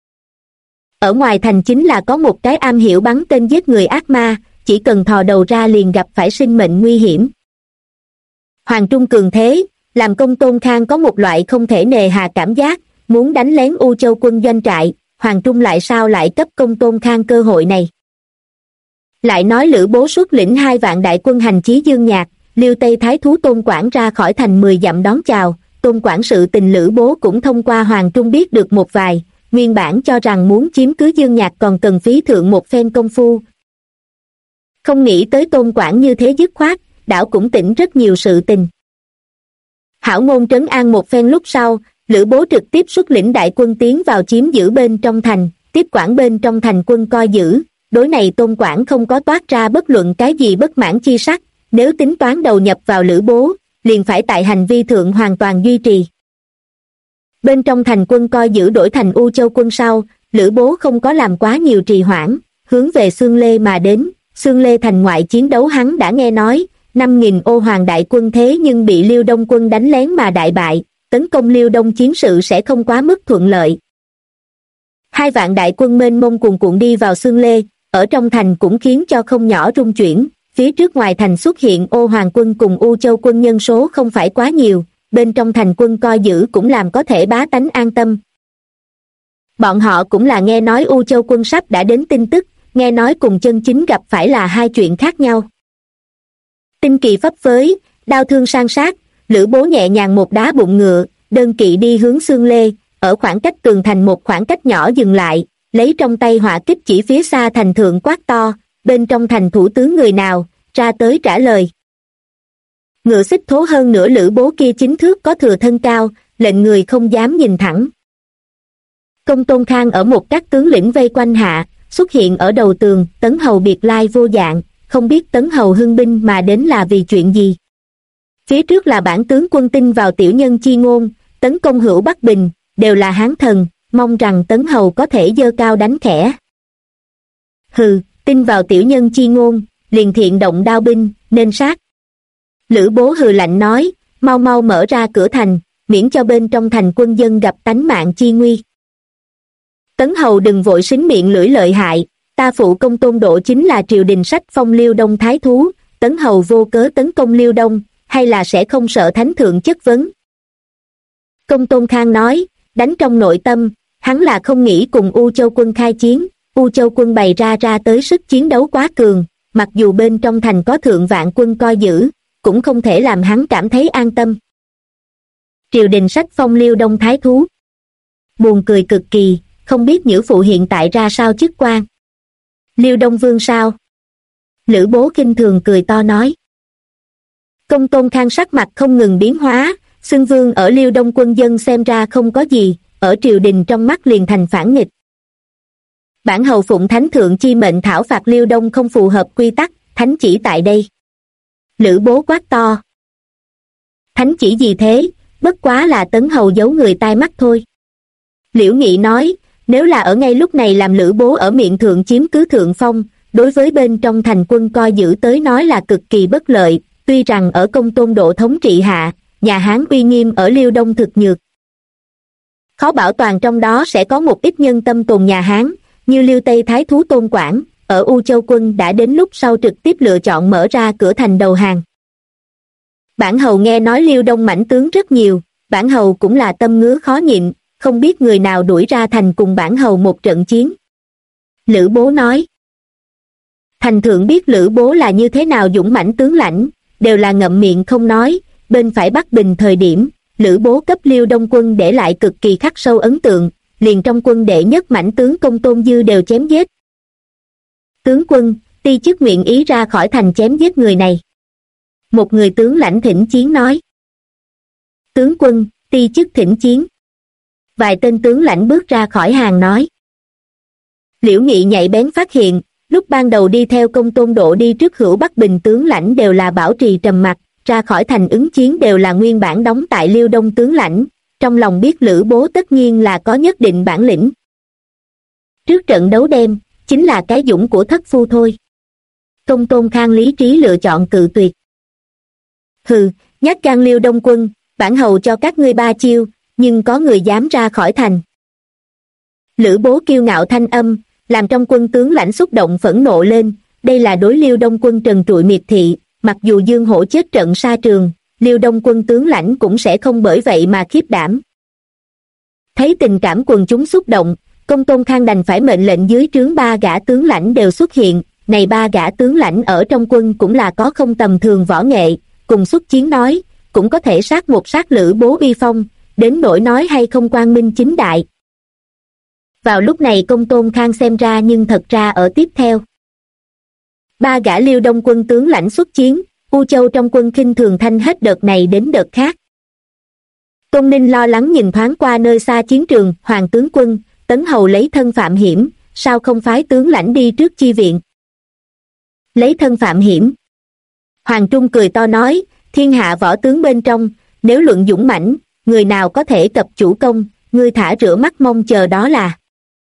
Ở ngoài thành chính là có một cái am hiểu bắn tên giết người ác ma, chỉ cần thò đầu ra liền gặp phải sinh mệnh nguy hiểm. Hoàng Trung cường thế, làm Công Tôn Khang có một loại không thể nề hà cảm giác, muốn đánh lén U Châu quân doanh trại, Hoàng Trung lại sao lại cấp Công Tôn Khang cơ hội này. Lại nói Lữ Bố xuất lĩnh 2 vạn đại quân hành chí Dương Nhạc, Liêu Tây Thái thú Tôn Quảng ra khỏi thành 10 dặm đón chào, tôn quản sự tình Lữ Bố cũng thông qua Hoàng Trung biết được một vài, nguyên bản cho rằng muốn chiếm cứ Dương Nhạc còn cần phí thượng một phen công phu. Không nghĩ tới tôn quản như thế dứt khoát, đảo cũng tỉnh rất nhiều sự tình. Hảo ngôn trấn an một phen lúc sau, Lữ Bố trực tiếp xuất lĩnh đại quân tiến vào chiếm giữ bên trong thành, tiếp quản bên trong thành quân coi giữ. Đối này tôn quản không có toát ra bất luận cái gì bất mãn chi sắc, nếu tính toán đầu nhập vào Lữ Bố, liền phải tại hành vi thượng hoàn toàn duy trì. Bên trong thành quân coi giữ đổi thành U Châu quân sau, Lữ Bố không có làm quá nhiều trì hoãn, hướng về Xương Lê mà đến. Xương Lê thành ngoại chiến đấu hắn đã nghe nói, 5.000 ô hoàng đại quân thế nhưng bị Liêu Đông quân đánh lén mà đại bại, tấn công Liêu Đông chiến sự sẽ không quá mức thuận lợi. 2 vạn đại quân mênh mông cuồn cuộn đi vào Xương Lê, ở trong thành cũng khiến cho không nhỏ rung chuyển. Phía trước ngoài thành xuất hiện ô hoàng quân cùng U Châu quân nhân số không phải quá nhiều, bên trong thành quân coi giữ cũng làm có thể bá tánh an tâm. Bọn họ cũng là nghe nói U Châu quân sắp đã đến tin tức, nghe nói cùng chân chính gặp phải là 2 chuyện khác nhau. Tinh kỳ phấp phới, đao thương san sát, Lữ Bố nhẹ nhàng một đá bụng ngựa, đơn kỵ đi hướng Xương Lê, ở khoảng cách tường thành một khoảng cách nhỏ dừng lại, lấy trong tay hỏa kích chỉ phía xa thành thượng quát to, bên trong thành thủ tướng người nào, ra tới trả lời. Ngựa xích thố hơn nữa Lữ Bố kia 9 thước có thừa thân cao, lệnh người không dám nhìn thẳng. Công Tôn Khang ở một các tướng lĩnh vây quanh hạ, xuất hiện ở đầu tường, Tấn Hầu biệt lai vô dạng, không biết Tấn Hầu hưng binh mà đến là vì chuyện gì. Phía trước là bản tướng quân tin vào tiểu nhân chi ngôn, tấn công hữu Bắc Bình, đều là hán thần, mong rằng Tấn Hầu có thể giơ cao đánh khẽ. Hừ, tin vào tiểu nhân chi ngôn, liền thiện động đao binh, nên sát. Lữ Bố hừ lạnh nói, mau mau mở ra cửa thành, miễn cho bên trong thành quân dân gặp tánh mạng chi nguy. Tấn Hầu đừng vội xính miệng lưỡi lợi hại, ta phụ Công Tôn Độ chính là triều đình sách phong Liêu Đông thái thú, Tấn Hầu vô cớ tấn công Liêu Đông, hay là sẽ không sợ thánh thượng chất vấn. Công Tôn Khang nói, đánh trong nội tâm, hắn là không nghĩ cùng U Châu quân khai chiến, U Châu quân bày ra tới sức chiến đấu quá cường, mặc dù bên trong thành có thượng vạn quân coi giữ, cũng không thể làm hắn cảm thấy an tâm. Triều đình sách phong Liêu Đông thái thú. Buồn cười cực kỳ, không biết nhữ phụ hiện tại ra sao chức quan. Liêu Đông vương sao? Lữ Bố khinh thường cười to nói. Công Tôn Khang sắc mặt không ngừng biến hóa, xưng vương ở Liêu Đông quân dân xem ra không có gì, ở triều đình trong mắt liền thành phản nghịch. Bản hầu phụng thánh thượng chi mệnh thảo phạt Liêu Đông không phù hợp quy tắc, thánh chỉ tại đây. Lữ Bố quát to. Thánh chỉ gì thế, bất quá là Tấn Hầu giấu người tai mắt thôi. Liễu Nghị nói, nếu là ở ngay lúc này làm Lữ Bố ở miệng thượng chiếm cứ thượng phong, đối với bên trong thành quân coi giữ tới nói là cực kỳ bất lợi, tuy rằng ở Công Tôn Độ thống trị hạ, nhà Hán uy nghiêm ở Liêu Đông thực nhược. Khó bảo toàn trong đó sẽ có một ít nhân tâm tồn nhà Hán, như Liêu Tây Thái thú Tôn Quảng, ở U Châu quân đã đến lúc sau trực tiếp lựa chọn mở ra cửa thành đầu hàng. Bản hầu nghe nói Liêu Đông mãnh tướng rất nhiều, bản hầu cũng là tâm ngứa khó nhịn, không biết người nào đuổi ra thành cùng bản hầu một trận chiến. Lữ Bố nói. Thành thượng biết Lữ Bố là như thế nào dũng mãnh tướng lãnh, đều là ngậm miệng không nói, bên phải Bắc Bình thời điểm, Lữ Bố cấp Liêu Đông quân để lại cực kỳ khắc sâu ấn tượng, liền trong quân đệ nhất mãnh tướng Công Tôn Dư đều chém giết. Tướng quân, ti chức nguyện ý ra khỏi thành chém giết người này. Một người tướng lãnh thỉnh chiến nói. Tướng quân, ti chức thỉnh chiến. Vài tên tướng lãnh bước ra khỏi hàng nói. Liễu Nghị nhạy bén phát hiện, lúc ban đầu đi theo Công Tôn Độ đi trước hữu Bắc Bình tướng lãnh đều là bảo trì trầm mặc, ra khỏi thành ứng chiến đều là nguyên bản đóng tại Liêu Đông tướng lãnh, trong lòng biết Lữ Bố tất nhiên là có nhất định bản lĩnh. Trước trận đấu đêm, chính là cái dũng của thất phu thôi. Công Tôn Khang lý trí lựa chọn cự tuyệt. Hừ, nhát gan Liêu Đông quân, bản hầu cho các ngươi 3 chiêu, nhưng có người dám ra khỏi thành. Lữ Bố kiêu ngạo thanh âm, làm trong quân tướng lãnh xúc động phẫn nộ lên, đây là đối Liêu Đông quân trần trụi miệt thị, mặc dù Dương Hổ chết trận sa trường, Liêu Đông quân tướng lãnh cũng sẽ không bởi vậy mà khiếp đảm. Thấy tình cảm quần chúng xúc động, Công Tôn Khang đành phải mệnh lệnh dưới trướng 3 gã tướng lãnh đều xuất hiện, này 3 gã tướng lãnh ở trong quân cũng là có không tầm thường võ nghệ, cùng xuất chiến nói, cũng có thể sát một sát Lữ Bố uy phong, đến nỗi nói hay không quang minh chính đại. Vào lúc này Công Tôn Khang xem ra nhưng thật ra ở tiếp theo. Ba gã Liêu Đông quân tướng lãnh xuất chiến, U Châu trong quân khinh thường thanh hết đợt này đến đợt khác. Tôn Ninh lo lắng nhìn thoáng qua nơi xa chiến trường, Hoàng tướng quân, Tấn Hầu lấy thân phạm hiểm, sao không phái tướng lãnh đi trước chi viện? Lấy thân phạm hiểm. Hoàng Trung cười to nói, thiên hạ võ tướng bên trong, nếu luận dũng mãnh, người nào có thể cập chủ công, ngươi thả rửa mắt mong chờ đó là.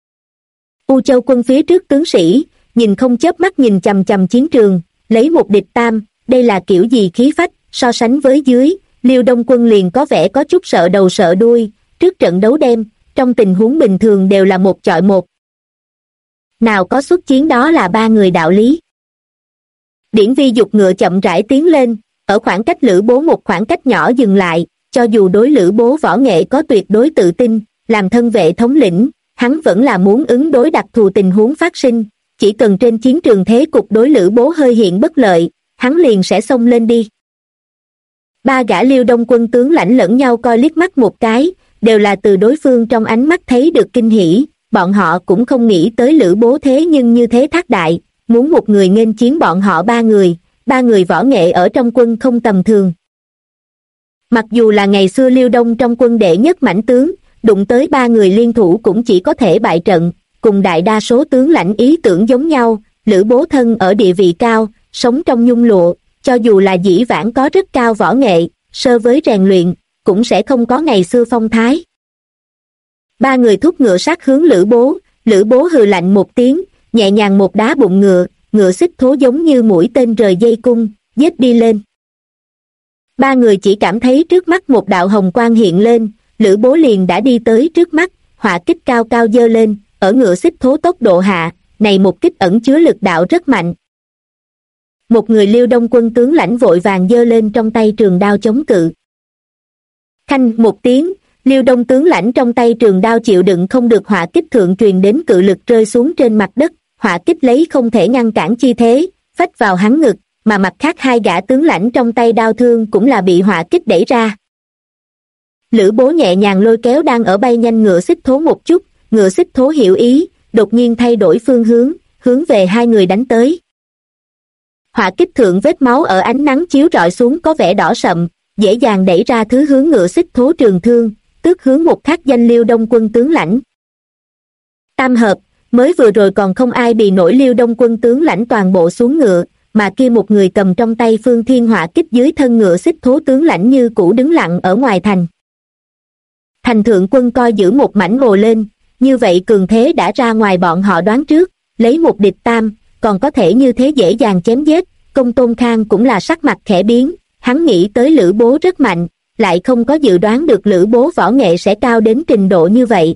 U Châu quân phía trước tướng sĩ, nhìn không chớp mắt nhìn chằm chằm chiến trường, lấy một địch tam, đây là kiểu gì khí phách, so sánh với dưới, Liêu Đông quân liền có vẻ có chút sợ đầu sợ đuôi, trước trận đấu đêm, trong tình huống bình thường đều là một chọi một. Nào có xuất chiến đó là ba người đạo lý. Điển Vi giục ngựa chậm rãi tiến lên, ở khoảng cách Lữ Bố một khoảng cách nhỏ dừng lại, cho dù đối Lữ Bố võ nghệ có tuyệt đối tự tin, làm thân vệ thống lĩnh, hắn vẫn là muốn ứng đối đặc thù tình huống phát sinh, chỉ cần trên chiến trường thế cục đối Lữ Bố hơi hiện bất lợi, hắn liền sẽ xông lên đi. Ba gã Liêu Đông quân tướng lãnh lẫn nhau coi liếc mắt một cái, đều là từ đối phương trong ánh mắt thấy được kinh hỉ, bọn họ cũng không nghĩ tới Lữ Bố thế nhưng như thế thác đại, muốn một người nghênh chiến bọn họ ba người võ nghệ ở trong quân không tầm thường. Mặc dù là ngày xưa Liêu Đông trong quân đệ nhất mãnh tướng, đụng tới ba người liên thủ cũng chỉ có thể bại trận, cùng đại đa số tướng lãnh ý tưởng giống nhau, Lữ Bố thân ở địa vị cao, sống trong nhung lụa, cho dù là dĩ vãng có rất cao võ nghệ, sơ với rèn luyện, cũng sẽ không có ngày xưa phong thái. Ba người thúc ngựa sát hướng Lữ Bố hừ lạnh một tiếng, nhẹ nhàng một đá bụng ngựa, ngựa xích thố giống như mũi tên rời dây cung, giết đi lên. Ba người chỉ cảm thấy trước mắt một đạo hồng quang hiện lên, Lữ Bố liền đã đi tới trước mắt, hỏa kích cao cao giơ lên, ở ngựa xích thố tốc độ hạ, này một kích ẩn chứa lực đạo rất mạnh. Một người Liêu Đông quân tướng lãnh vội vàng giơ lên trong tay trường đao chống cự. Khanh một tiếng, Liêu Đông tướng lãnh trong tay trường đao chịu đựng không được hỏa kích thượng truyền đến cự lực rơi xuống trên mặt đất, hỏa kích lấy không thể ngăn cản chi thế, phách vào hắn ngực, mà mặt khác hai gã tướng lãnh trong tay đao thương cũng là bị hỏa kích đẩy ra. Lữ Bố nhẹ nhàng lôi kéo đang ở bay nhanh ngựa xích thố một chút, ngựa xích thố hiểu ý, đột nhiên thay đổi phương hướng, hướng về hai người đánh tới. Hỏa kích thượng vết máu ở ánh nắng chiếu rọi xuống có vẻ đỏ sậm, dễ dàng đẩy ra thứ hướng ngựa xích thố trường thương, tước hướng một khắc danh Liêu Đông quân tướng lãnh. Tam hợp, mới vừa rồi còn không ai bị nổi Liêu Đông quân tướng lãnh toàn bộ xuống ngựa, mà kia một người cầm trong tay phương thiên hỏa kích dưới thân ngựa xích thố tướng lãnh như cũ đứng lặng ở ngoài thành. Thành thượng quân coi giữ một mảnh ồ lên, như vậy cường thế đã ra ngoài bọn họ đoán trước, lấy một địch tam, còn có thể như thế dễ dàng chém giết. Công Tôn Khang cũng là sắc mặt khẽ biến, hắn nghĩ tới Lữ Bố rất mạnh, lại không có dự đoán được Lữ Bố võ nghệ sẽ cao đến trình độ như vậy.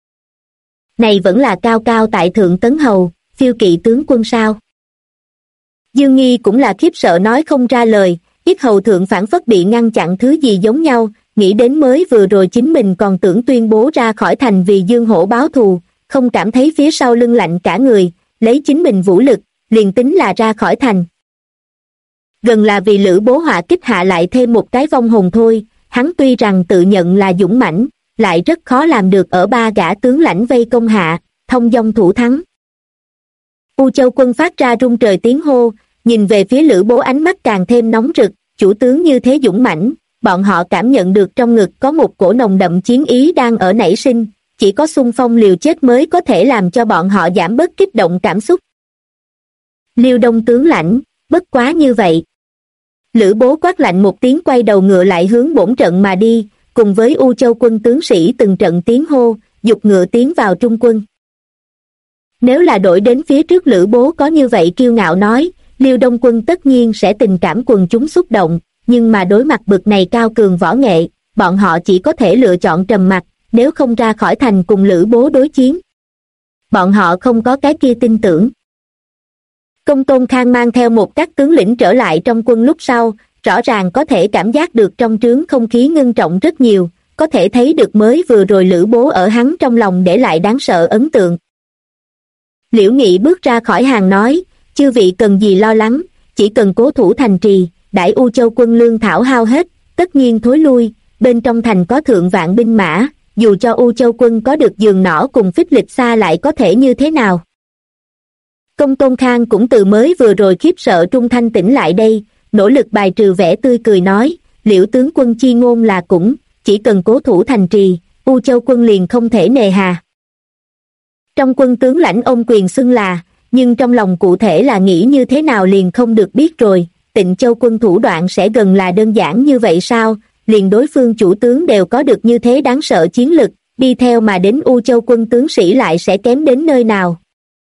Này vẫn là cao cao tại thượng Tấn Hầu, phiêu kỵ tướng quân sao? Dương Nghi cũng là khiếp sợ nói không ra lời, yết hầu thượng phảng phất bị ngăn chặn thứ gì giống nhau, nghĩ đến mới vừa rồi chính mình còn tưởng tuyên bố ra khỏi thành vì Dương Hổ báo thù, không cảm thấy phía sau lưng lạnh cả người, lấy chính mình vũ lực, liền tính là ra khỏi thành. Gần là vì Lữ Bố hỏa kích hạ lại thêm một cái vong hồn thôi, hắn tuy rằng tự nhận là dũng mãnh, lại rất khó làm được ở ba gã tướng lãnh vây công hạ, thông dong thủ thắng. U Châu quân phát ra rung trời tiếng hô, nhìn về phía Lữ Bố ánh mắt càng thêm nóng rực, chủ tướng như thế dũng mãnh, bọn họ cảm nhận được trong ngực có một cổ nồng đậm chiến ý đang ở nảy sinh, chỉ có xung phong liều chết mới có thể làm cho bọn họ giảm bớt kích động cảm xúc. Liêu Đông tướng lãnh, bất quá như vậy. Lữ Bố quát lạnh một tiếng quay đầu ngựa lại hướng bổn trận mà đi, cùng với U Châu quân tướng sĩ từng trận tiếng hô, giục ngựa tiến vào trung quân. Nếu là đổi đến phía trước Lữ Bố có như vậy kiêu ngạo nói, Liêu Đông quân tất nhiên sẽ tình cảm quần chúng xúc động, nhưng mà đối mặt bực này cao cường võ nghệ, bọn họ chỉ có thể lựa chọn trầm mặc, nếu không ra khỏi thành cùng Lữ Bố đối chiến. Bọn họ không có cái kia tin tưởng. Công Tôn Khang mang theo một các tướng lĩnh trở lại trong quân lúc sau, rõ ràng có thể cảm giác được trong trướng không khí ngưng trọng rất nhiều, có thể thấy được mới vừa rồi Lữ Bố ở hắn trong lòng để lại đáng sợ ấn tượng. Liễu Nghị bước ra khỏi hàng nói, chư vị cần gì lo lắng, chỉ cần cố thủ thành trì, đãi U Châu quân lương thảo hao hết, tất nhiên thối lui, bên trong thành có thượng vạn binh mã, dù cho U Châu quân có được giường nỏ cùng Phích Lịch Sa lại có thể như thế nào. Công Tôn Khang cũng từ mới vừa rồi khiếp sợ trung thanh tỉnh lại đây, nỗ lực bài trừ vẻ tươi cười nói, Liễu tướng quân chi ngôn là cũng, chỉ cần cố thủ thành trì, U Châu quân liền không thể nề hà. Trong quân tướng lãnh ông quyền xưng là, nhưng trong lòng cụ thể là nghĩ như thế nào liền không được biết rồi. Tịnh Châu quân thủ đoạn sẽ gần là đơn giản như vậy sao, liền đối phương chủ tướng đều có được như thế đáng sợ chiến lực, đi theo mà đến U Châu quân tướng sĩ lại sẽ kém đến nơi nào.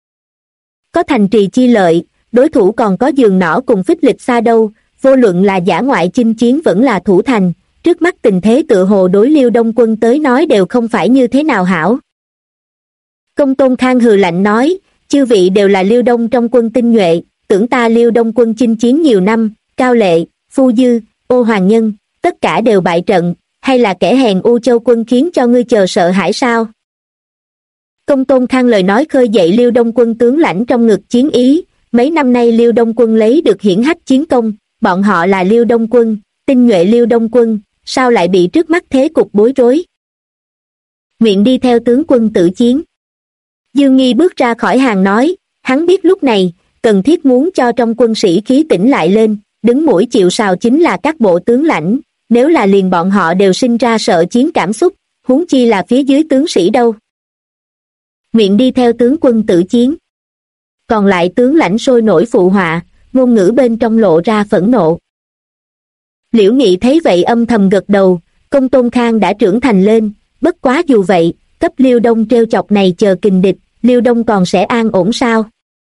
Có thành trì chi lợi, đối thủ còn có giường nỏ cùng Phích Lịch Sa đâu, vô luận là dã ngoại chinh chiến vẫn là thủ thành, trước mắt tình thế tựa hồ đối Liêu Đông quân tới nói đều không phải như thế nào hảo. Công Tôn Khang hừ lạnh nói, chư vị đều là Liêu Đông trong quân tinh nhuệ, tưởng ta Liêu Đông quân chinh chiến nhiều năm, Cao Lệ, Phu Dư, Ô Hoàng Nhân, tất cả đều bại trận, hay là kẻ hèn U Châu quân khiến cho ngươi chờ sợ hãi sao? Công Tôn Khang lời nói khơi dậy Liêu Đông quân tướng lãnh trong ngực chiến ý, mấy năm nay Liêu Đông quân lấy được hiển hách chiến công, bọn họ là Liêu Đông quân, tinh nhuệ Liêu Đông quân, sao lại bị trước mắt thế cục bối rối? Nguyện đi theo tướng quân tử chiến. Dương Nghi bước ra khỏi hàng nói, hắn biết lúc này, cần thiết muốn cho trong quân sĩ khí tỉnh lại lên, đứng mũi chịu sào chính là các bộ tướng lãnh, nếu là liền bọn họ đều sinh ra sợ chiến cảm xúc, huống chi là phía dưới tướng sĩ đâu. Nguyện đi theo tướng quân tử chiến. Còn lại tướng lãnh sôi nổi phụ họa, ngôn ngữ bên trong lộ ra phẫn nộ. Liễu Nghị thấy vậy âm thầm gật đầu, Công Tôn Khang đã trưởng thành lên, bất quá dù vậy, cấp Liêu Đông treo chọc này chờ kình địch, Liêu Đông còn sẽ an ổn sao?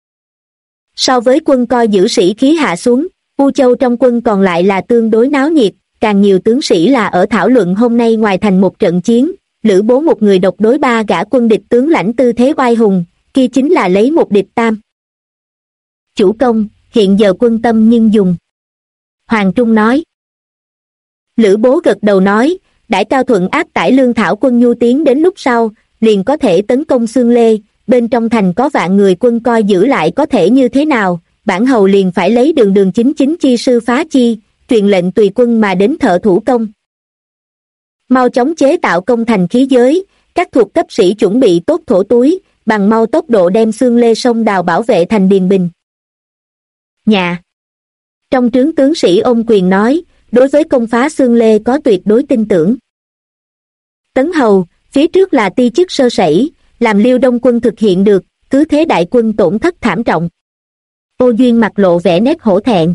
So với quân coi giữ sĩ khí hạ xuống, U Châu trong quân còn lại là tương đối náo nhiệt, càng nhiều tướng sĩ là ở thảo luận hôm nay ngoài thành một trận chiến, Lữ Bố một người độc đối ba gã quân địch tướng lãnh tư thế oai hùng, kia chính là lấy một địch tam. Chủ công, hiện giờ quân tâm nhưng dùng. Hoàng Trung nói. Lữ Bố gật đầu nói, Đại Cao Thuận áp tải lương thảo quân nhu tiến đến lúc sau, liền có thể tấn công Xương Lê, bên trong thành có vạn người quân coi giữ lại có thể như thế nào, bản hầu liền phải lấy đường chính chi sư phá chi, truyền lệnh tùy quân mà đến thợ thủ công. Mau chóng chế tạo công thành khí giới, các thuộc cấp sĩ chuẩn bị tốt thổ túi, bằng mau tốc độ đem Xương Lê sông đào bảo vệ thành Điền Bình. Nhà. Trong trướng tướng sĩ ôm quyền nói, đối với công phá Xương Lê có tuyệt đối tin tưởng. Tấn hầu, phía trước là ti chức sơ sẩy, làm Liêu Đông quân thực hiện được, cứ thế đại quân tổn thất thảm trọng. Ô Duyên mặt lộ vẻ nét hổ thẹn.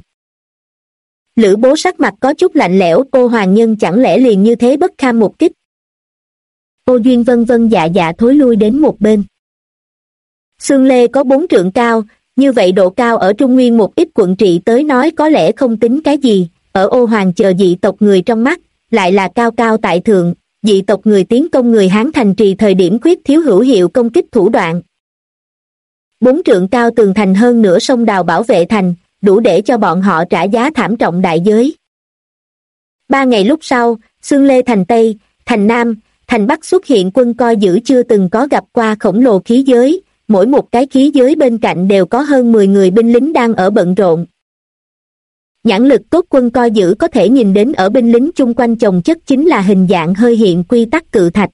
Lữ Bố sắc mặt có chút lạnh lẽo, Ô Hoàng Nhân chẳng lẽ liền như thế bất kham một kích. Ô Duyên vân vân dạ dạ thối lui đến một bên. Xương Lê có 4 trượng cao, như vậy độ cao ở Trung Nguyên một ít quận trị tới nói có lẽ không tính cái gì, ở Ô Hoàng chờ dị tộc người trong mắt, lại là cao cao tại thượng, dị tộc người tiến công người Hán thành trì thời điểm khuyết thiếu hữu hiệu công kích thủ đoạn. 4 trượng cao tường thành hơn nửa sông đào bảo vệ thành, đủ để cho bọn họ trả giá thảm trọng đại giới. 3 ngày lúc sau, Xương Lê thành Tây, thành Nam, thành Bắc xuất hiện quân coi giữ chưa từng có gặp qua khổng lồ khí giới, mỗi một cái khí giới bên cạnh đều có hơn 10 người binh lính đang ở bận rộn. Nhãn lực tốt quân coi giữ có thể nhìn đến ở binh lính chung quanh chồng chất chính là hình dạng hơi hiện quy tắc cự thạch.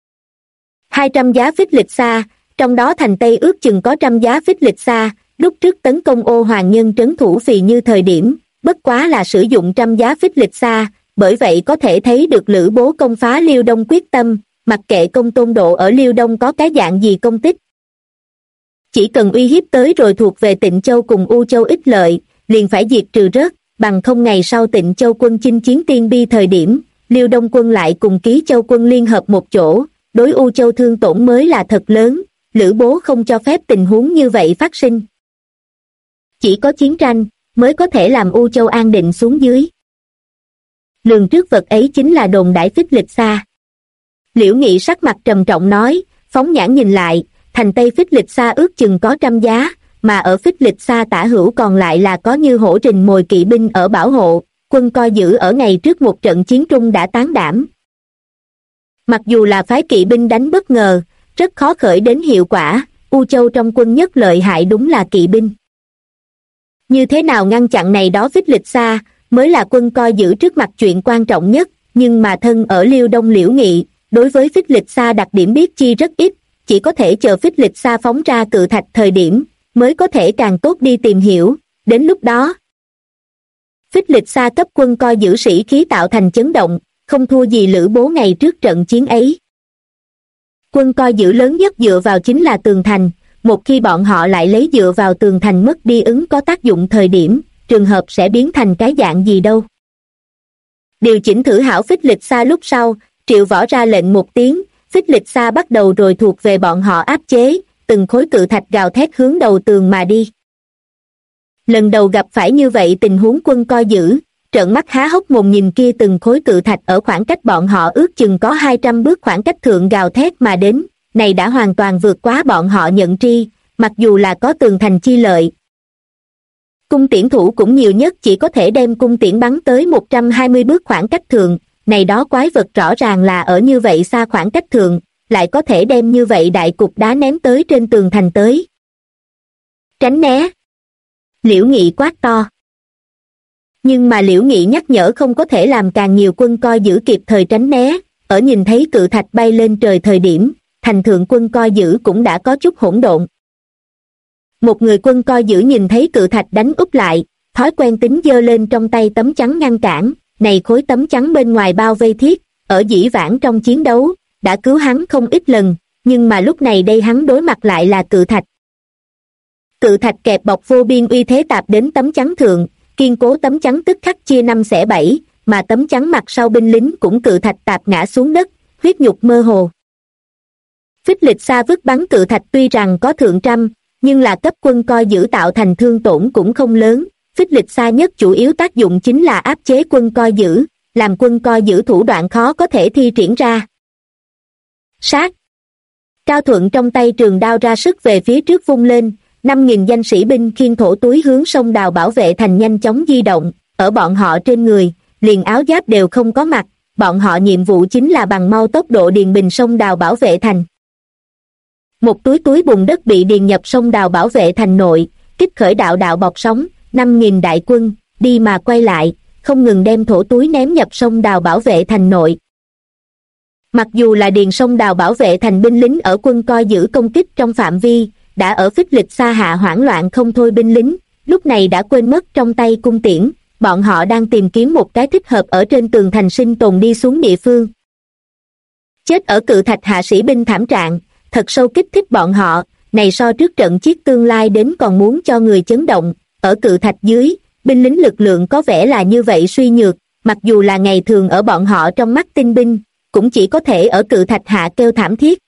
200 giá Phích Lịch Sa, trong đó thành Tây ước chừng có 100 giá Phích Lịch Sa, lúc trước tấn công Ô Hoàng Nhân trấn thủ Phì Như thời điểm, bất quá là sử dụng 100 giá Phích Lịch Sa, bởi vậy có thể thấy được Lữ Bố công phá Liêu Đông quyết tâm, mặc kệ Công Tôn Độ ở Liêu Đông có cái dạng gì công tích. Chỉ cần uy hiếp tới rồi thuộc về Tịnh Châu cùng U Châu ích lợi, liền phải diệt trừ rớt, bằng không ngày sau Tịnh Châu quân chinh chiến Tiên Bi thời điểm, Liêu Đông quân lại cùng Ký Châu quân liên hợp một chỗ, đối U Châu thương tổn mới là thật lớn, Lữ Bố không cho phép tình huống như vậy phát sinh. Chỉ có chiến tranh, mới có thể làm U Châu an định xuống dưới. Lường trước vật ấy chính là đồn đại Phích Lịch Sa. Liễu Nghị sắc mặt trầm trọng nói, phóng nhãn nhìn lại, thành Tây Phích Lịch Sa ước chừng có 100 giá, mà ở Phích Lịch Sa tả hữu còn lại là có như hổ rình mồi kỵ binh ở bảo hộ, quân coi giữ ở ngày trước một trận chiến trung đã tán đảm. Mặc dù là phái kỵ binh đánh bất ngờ, rất khó khởi đến hiệu quả, U Châu trong quân nhất lợi hại đúng là kỵ binh. Như thế nào ngăn chặn này đó Phích Lịch Sa, mới là quân coi giữ trước mặt chuyện quan trọng nhất, nhưng mà thân ở Liêu Đông Liễu Nghị, đối với Phích Lịch Sa đặc điểm biết chi rất ít, chỉ có thể chờ Phích Lịch Sa phóng ra cự thạch thời điểm, mới có thể càng tốt đi tìm hiểu, đến lúc đó. Phích Lịch Sa cấp quân coi giữ sĩ khí tạo thành chấn động, không thua gì Lữ Bố ngày trước trận chiến ấy. Quân coi giữ lớn nhất dựa vào chính là tường thành, một khi bọn họ lại lấy dựa vào tường thành mất đi ứng có tác dụng thời điểm, trường hợp sẽ biến thành cái dạng gì đâu. Điều chỉnh thử hảo Phích Lịch Sa lúc sau, Triệu Võ ra lệnh một tiếng, Phích Lịch Sa bắt đầu rồi thuộc về bọn họ áp chế, từng khối cự thạch gào thét hướng đầu tường mà đi. Lần đầu gặp phải như vậy tình huống quân coi giữ, trợn mắt há hốc mồm nhìn kia từng khối cự thạch ở khoảng cách bọn họ ước chừng có 200 bước khoảng cách thượng gào thét mà đến, này đã hoàn toàn vượt quá bọn họ nhận tri, mặc dù là có tường thành chi lợi. Cung tiễn thủ cũng nhiều nhất chỉ có thể đem cung tiễn bắn tới 120 bước khoảng cách thượng, này đó quái vật rõ ràng là ở như vậy xa khoảng cách thượng, lại có thể đem như vậy đại cục đá ném tới trên tường thành tới. Tránh né! Liễu Nghị quát to. Nhưng mà Liễu Nghị nhắc nhở không có thể làm càng nhiều quân coi giữ kịp thời tránh né, ở nhìn thấy cự thạch bay lên trời thời điểm, thành thượng quân coi giữ cũng đã có chút hỗn độn. Một người quân coi giữ nhìn thấy cự thạch đánh úp lại, thói quen tính giơ lên trong tay tấm chắn ngăn cản, này khối tấm chắn bên ngoài bao vây thiết, ở dĩ vãng trong chiến đấu, đã cứu hắn không ít lần, nhưng mà lúc này đây hắn đối mặt lại là cự thạch. Cự thạch kẹp bọc vô biên uy thế tạp đến tấm chắn thượng, kiên cố tấm chắn tức khắc chia 5 xẻ 7, mà tấm chắn mặt sau binh lính cũng cự thạch tạp ngã xuống đất, huyết nhục mơ hồ. Phích Lịch Sa vứt bắn cự thạch tuy rằng có thượng trăm, nhưng là cấp quân coi giữ tạo thành thương tổn cũng không lớn. Phích Lịch Sa nhất chủ yếu tác dụng chính là áp chế quân coi giữ, làm quân coi giữ thủ đoạn khó có thể thi triển ra. Sát! Cao Thuận trong tay trường đao ra sức về phía trước vung lên, 5.000 danh sĩ binh khiêng thổ túi hướng sông đào bảo vệ thành nhanh chóng di động, ở bọn họ trên người, liền áo giáp đều không có mặc, bọn họ nhiệm vụ chính là bằng mau tốc độ điền bình sông đào bảo vệ thành. Một túi bùn đất bị điền nhập sông đào bảo vệ thành nội, kích khởi đạo đạo bọt sóng, 5.000 đại quân, đi mà quay lại, không ngừng đem thổ túi ném nhập sông đào bảo vệ thành nội. Mặc dù là điền sông đào bảo vệ thành binh lính ở quân coi giữ công kích trong phạm vi, đã ở Phích Lịch Sa hạ hoảng loạn không thôi binh lính, lúc này đã quên mất trong tay cung tiễn, bọn họ đang tìm kiếm một cái thích hợp ở trên tường thành sinh tồn đi xuống địa phương. Chết ở cự thạch hạ sĩ binh thảm trạng, thật sâu kích thích bọn họ, này so trước trận chiết tương lai đến còn muốn cho người chấn động, ở cự thạch dưới, binh lính lực lượng có vẻ là như vậy suy nhược, mặc dù là ngày thường ở bọn họ trong mắt tinh binh, cũng chỉ có thể ở cự thạch hạ kêu thảm thiết.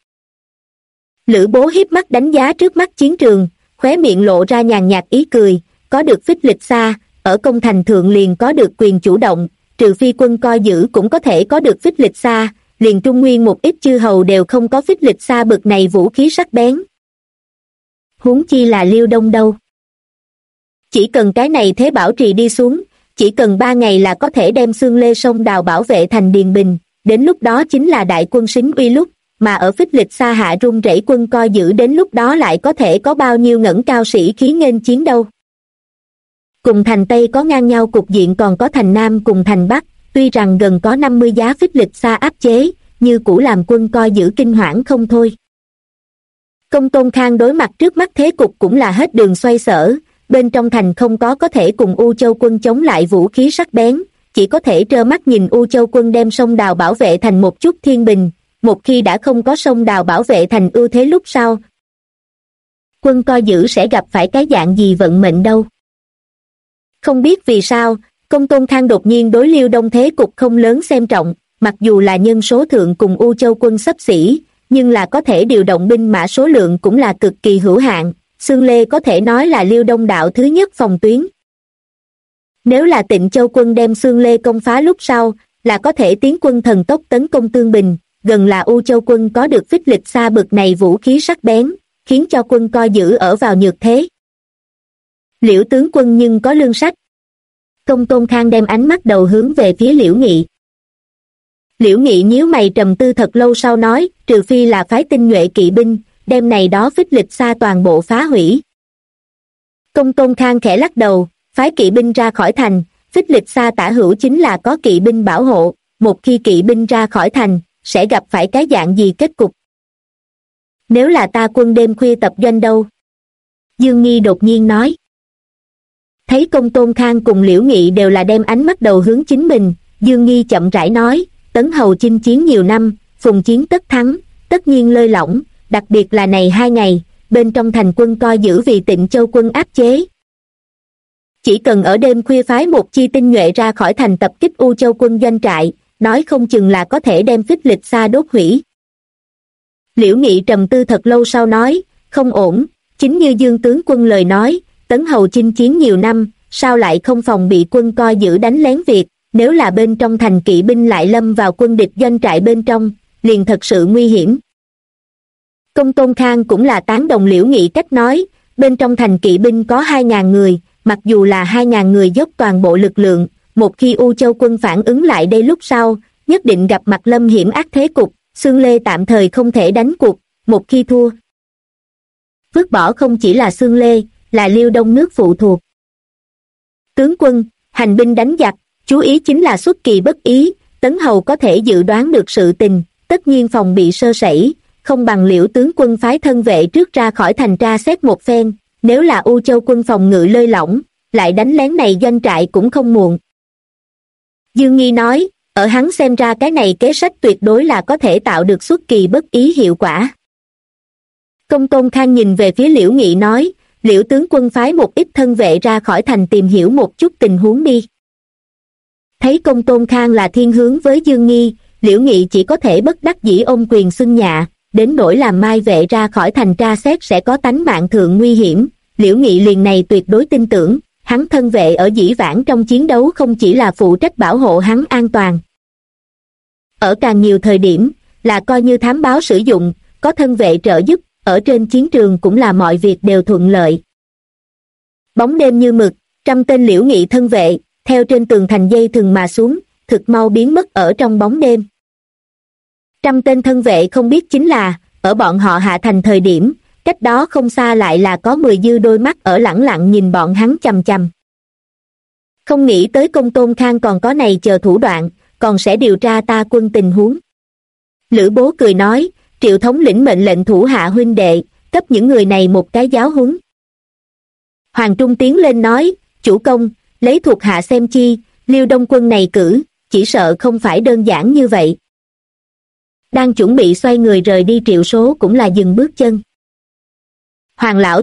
Lữ Bố hiếp mắt đánh giá trước mắt chiến trường, khóe miệng lộ ra nhàn nhạt ý cười, có được Phích Lịch Sa, ở công thành thượng liền có được quyền chủ động, trừ phi quân coi giữ cũng có thể có được Phích Lịch Sa, liền Trung Nguyên một ít chư hầu đều không có Phích Lịch Sa bực này vũ khí sắc bén. Huống chi là Liêu Đông đâu. Chỉ cần cái này thế bảo trì đi xuống, chỉ cần 3 ngày là có thể đem xương lê sông đào bảo vệ thành Điền Bình, đến lúc đó chính là đại quân xính uy lúc, mà ở Phích Lịch Sa hạ run rẩy quân coi giữ đến lúc đó lại có thể có bao nhiêu ngẩng cao sĩ khí nghênh chiến đâu. Cùng thành Tây có ngang nhau cục diện còn có thành Nam cùng thành Bắc, tuy rằng gần có 50 giá Phích Lịch Sa áp chế, như cũ làm quân coi giữ kinh hoảng không thôi. Công Tôn Khang đối mặt trước mắt thế cục cũng là hết đường xoay sở, bên trong thành không có thể cùng U Châu quân chống lại vũ khí sắc bén, chỉ có thể trơ mắt nhìn U Châu quân đem sông đào bảo vệ thành một chút thiên bình, một khi đã không có sông đào bảo vệ thành ưu thế lúc sau. Quân coi giữ sẽ gặp phải cái dạng gì vận mệnh đâu. Không biết vì sao, Công Tôn Khang đột nhiên đối Liêu Đông thế cục không lớn xem trọng, mặc dù là nhân số thượng cùng U Châu quân xấp xỉ, nhưng là có thể điều động binh mã số lượng cũng là cực kỳ hữu hạn, Xương Lê có thể nói là Liêu Đông đạo thứ nhất phòng tuyến. Nếu là Tịnh Châu quân đem Xương Lê công phá lúc sau, là có thể tiến quân thần tốc tấn công Tương Bình, gần là U Châu quân có được Phích Lịch Sa bực này vũ khí sắc bén, khiến cho quân coi giữ ở vào nhược thế. Liễu tướng quân nhưng có lương sách. Công Tôn Khang đem ánh mắt đầu hướng về phía Liễu Nghị. Liễu Nghị nhíu mày trầm tư thật lâu sau nói, trừ phi là phái tinh nhuệ kỵ binh, đem này đó Phích Lịch Sa toàn bộ phá hủy. Công Tôn Khang khẽ lắc đầu, phái kỵ binh ra khỏi thành, Phích Lịch Sa tả hữu chính là có kỵ binh bảo hộ, một khi kỵ binh ra khỏi thành, sẽ gặp phải cái dạng gì kết cục? Nếu là ta quân đêm khuya tập doanh đâu? Dương Nghi đột nhiên nói. Thấy Công Tôn Khang cùng Liễu Nghị đều là đem ánh mắt đầu hướng chính mình, Dương Nghi chậm rãi nói, Tấn Hầu chinh chiến nhiều năm, phùng chiến tất thắng, tất nhiên lơi lỏng, đặc biệt là này 2 ngày, bên trong thành quân coi giữ vì Tịnh Châu quân áp chế. Chỉ cần ở đêm khuya phái một chi tinh nhuệ ra khỏi thành tập kích U Châu quân doanh trại, nói không chừng là có thể đem Phích Lịch Sa đốt hủy. Liễu Nghị trầm tư thật lâu sau nói, không ổn, chính như Dương tướng quân lời nói, Tấn Hầu chinh chiến nhiều năm, sao lại không phòng bị quân coi giữ đánh lén việc, nếu là bên trong thành kỵ binh lại lâm vào quân địch doanh trại bên trong, liền thật sự nguy hiểm. Công Tôn Khang cũng là tán đồng Liễu Nghị cách nói, bên trong thành kỵ binh có 2.000 người, mặc dù là 2.000 người dốc toàn bộ lực lượng, một khi U Châu quân phản ứng lại đây lúc sau, nhất định gặp mặt lâm hiểm ác thế cục, Xương Lê tạm thời không thể đánh cuộc, một khi thua. Vứt bỏ không chỉ là Xương Lê, là Liêu Đông nước phụ thuộc. Tướng quân, hành binh đánh giặc, chú ý chính là xuất kỳ bất ý, Tấn Hầu có thể dự đoán được sự tình, tất nhiên phòng bị sơ sẩy, không bằng Liễu tướng quân phái thân vệ trước ra khỏi thành tra xét một phen, nếu là U Châu quân phòng ngự lơi lỏng, lại đánh lén này doanh trại cũng không muộn. Dương Nghi nói, ở hắn xem ra cái này kế sách tuyệt đối là có thể tạo được xuất kỳ bất ý hiệu quả. Công Tôn Khang nhìn về phía Liễu Nghị nói, Liễu tướng quân phái một ít thân vệ ra khỏi thành tìm hiểu một chút tình huống đi. Thấy Công Tôn Khang là thiên hướng với Dương Nghi, Liễu Nghị chỉ có thể bất đắc dĩ ôm quyền xưng dạ, đến nỗi làm mai vệ ra khỏi thành tra xét sẽ có tánh mạng thượng nguy hiểm, Liễu Nghị liền này tuyệt đối tin tưởng, hắn thân vệ ở dĩ vãng trong chiến đấu không chỉ là phụ trách bảo hộ hắn an toàn. Ở càng nhiều thời điểm, là coi như thám báo sử dụng, có thân vệ trợ giúp, ở trên chiến trường cũng là mọi việc đều thuận lợi. Bóng đêm như mực, 100 tên Liễu Nghị thân vệ, theo trên tường thành dây thừng mà xuống, thực mau biến mất ở trong bóng đêm. 100 tên thân vệ không biết chính là, ở bọn họ hạ thành thời điểm, cách đó không xa lại là có 10 dư đôi mắt ở lẳng lặng nhìn bọn hắn chằm chằm. Không nghĩ tới Công Tôn Khang còn có này chờ thủ đoạn, còn sẽ điều tra ta quân tình huống. Lữ Bố cười nói, Triệu thống lĩnh mệnh lệnh thủ hạ huynh đệ, cấp những người này một cái giáo huấn. Hoàng Trung tiến lên nói, chủ công, lấy thuộc hạ xem chi, Liêu Đông quân này cử, chỉ sợ không phải đơn giản như vậy. Đang chuẩn bị xoay người rời đi Triệu Số cũng là dừng bước chân. Hoàng lão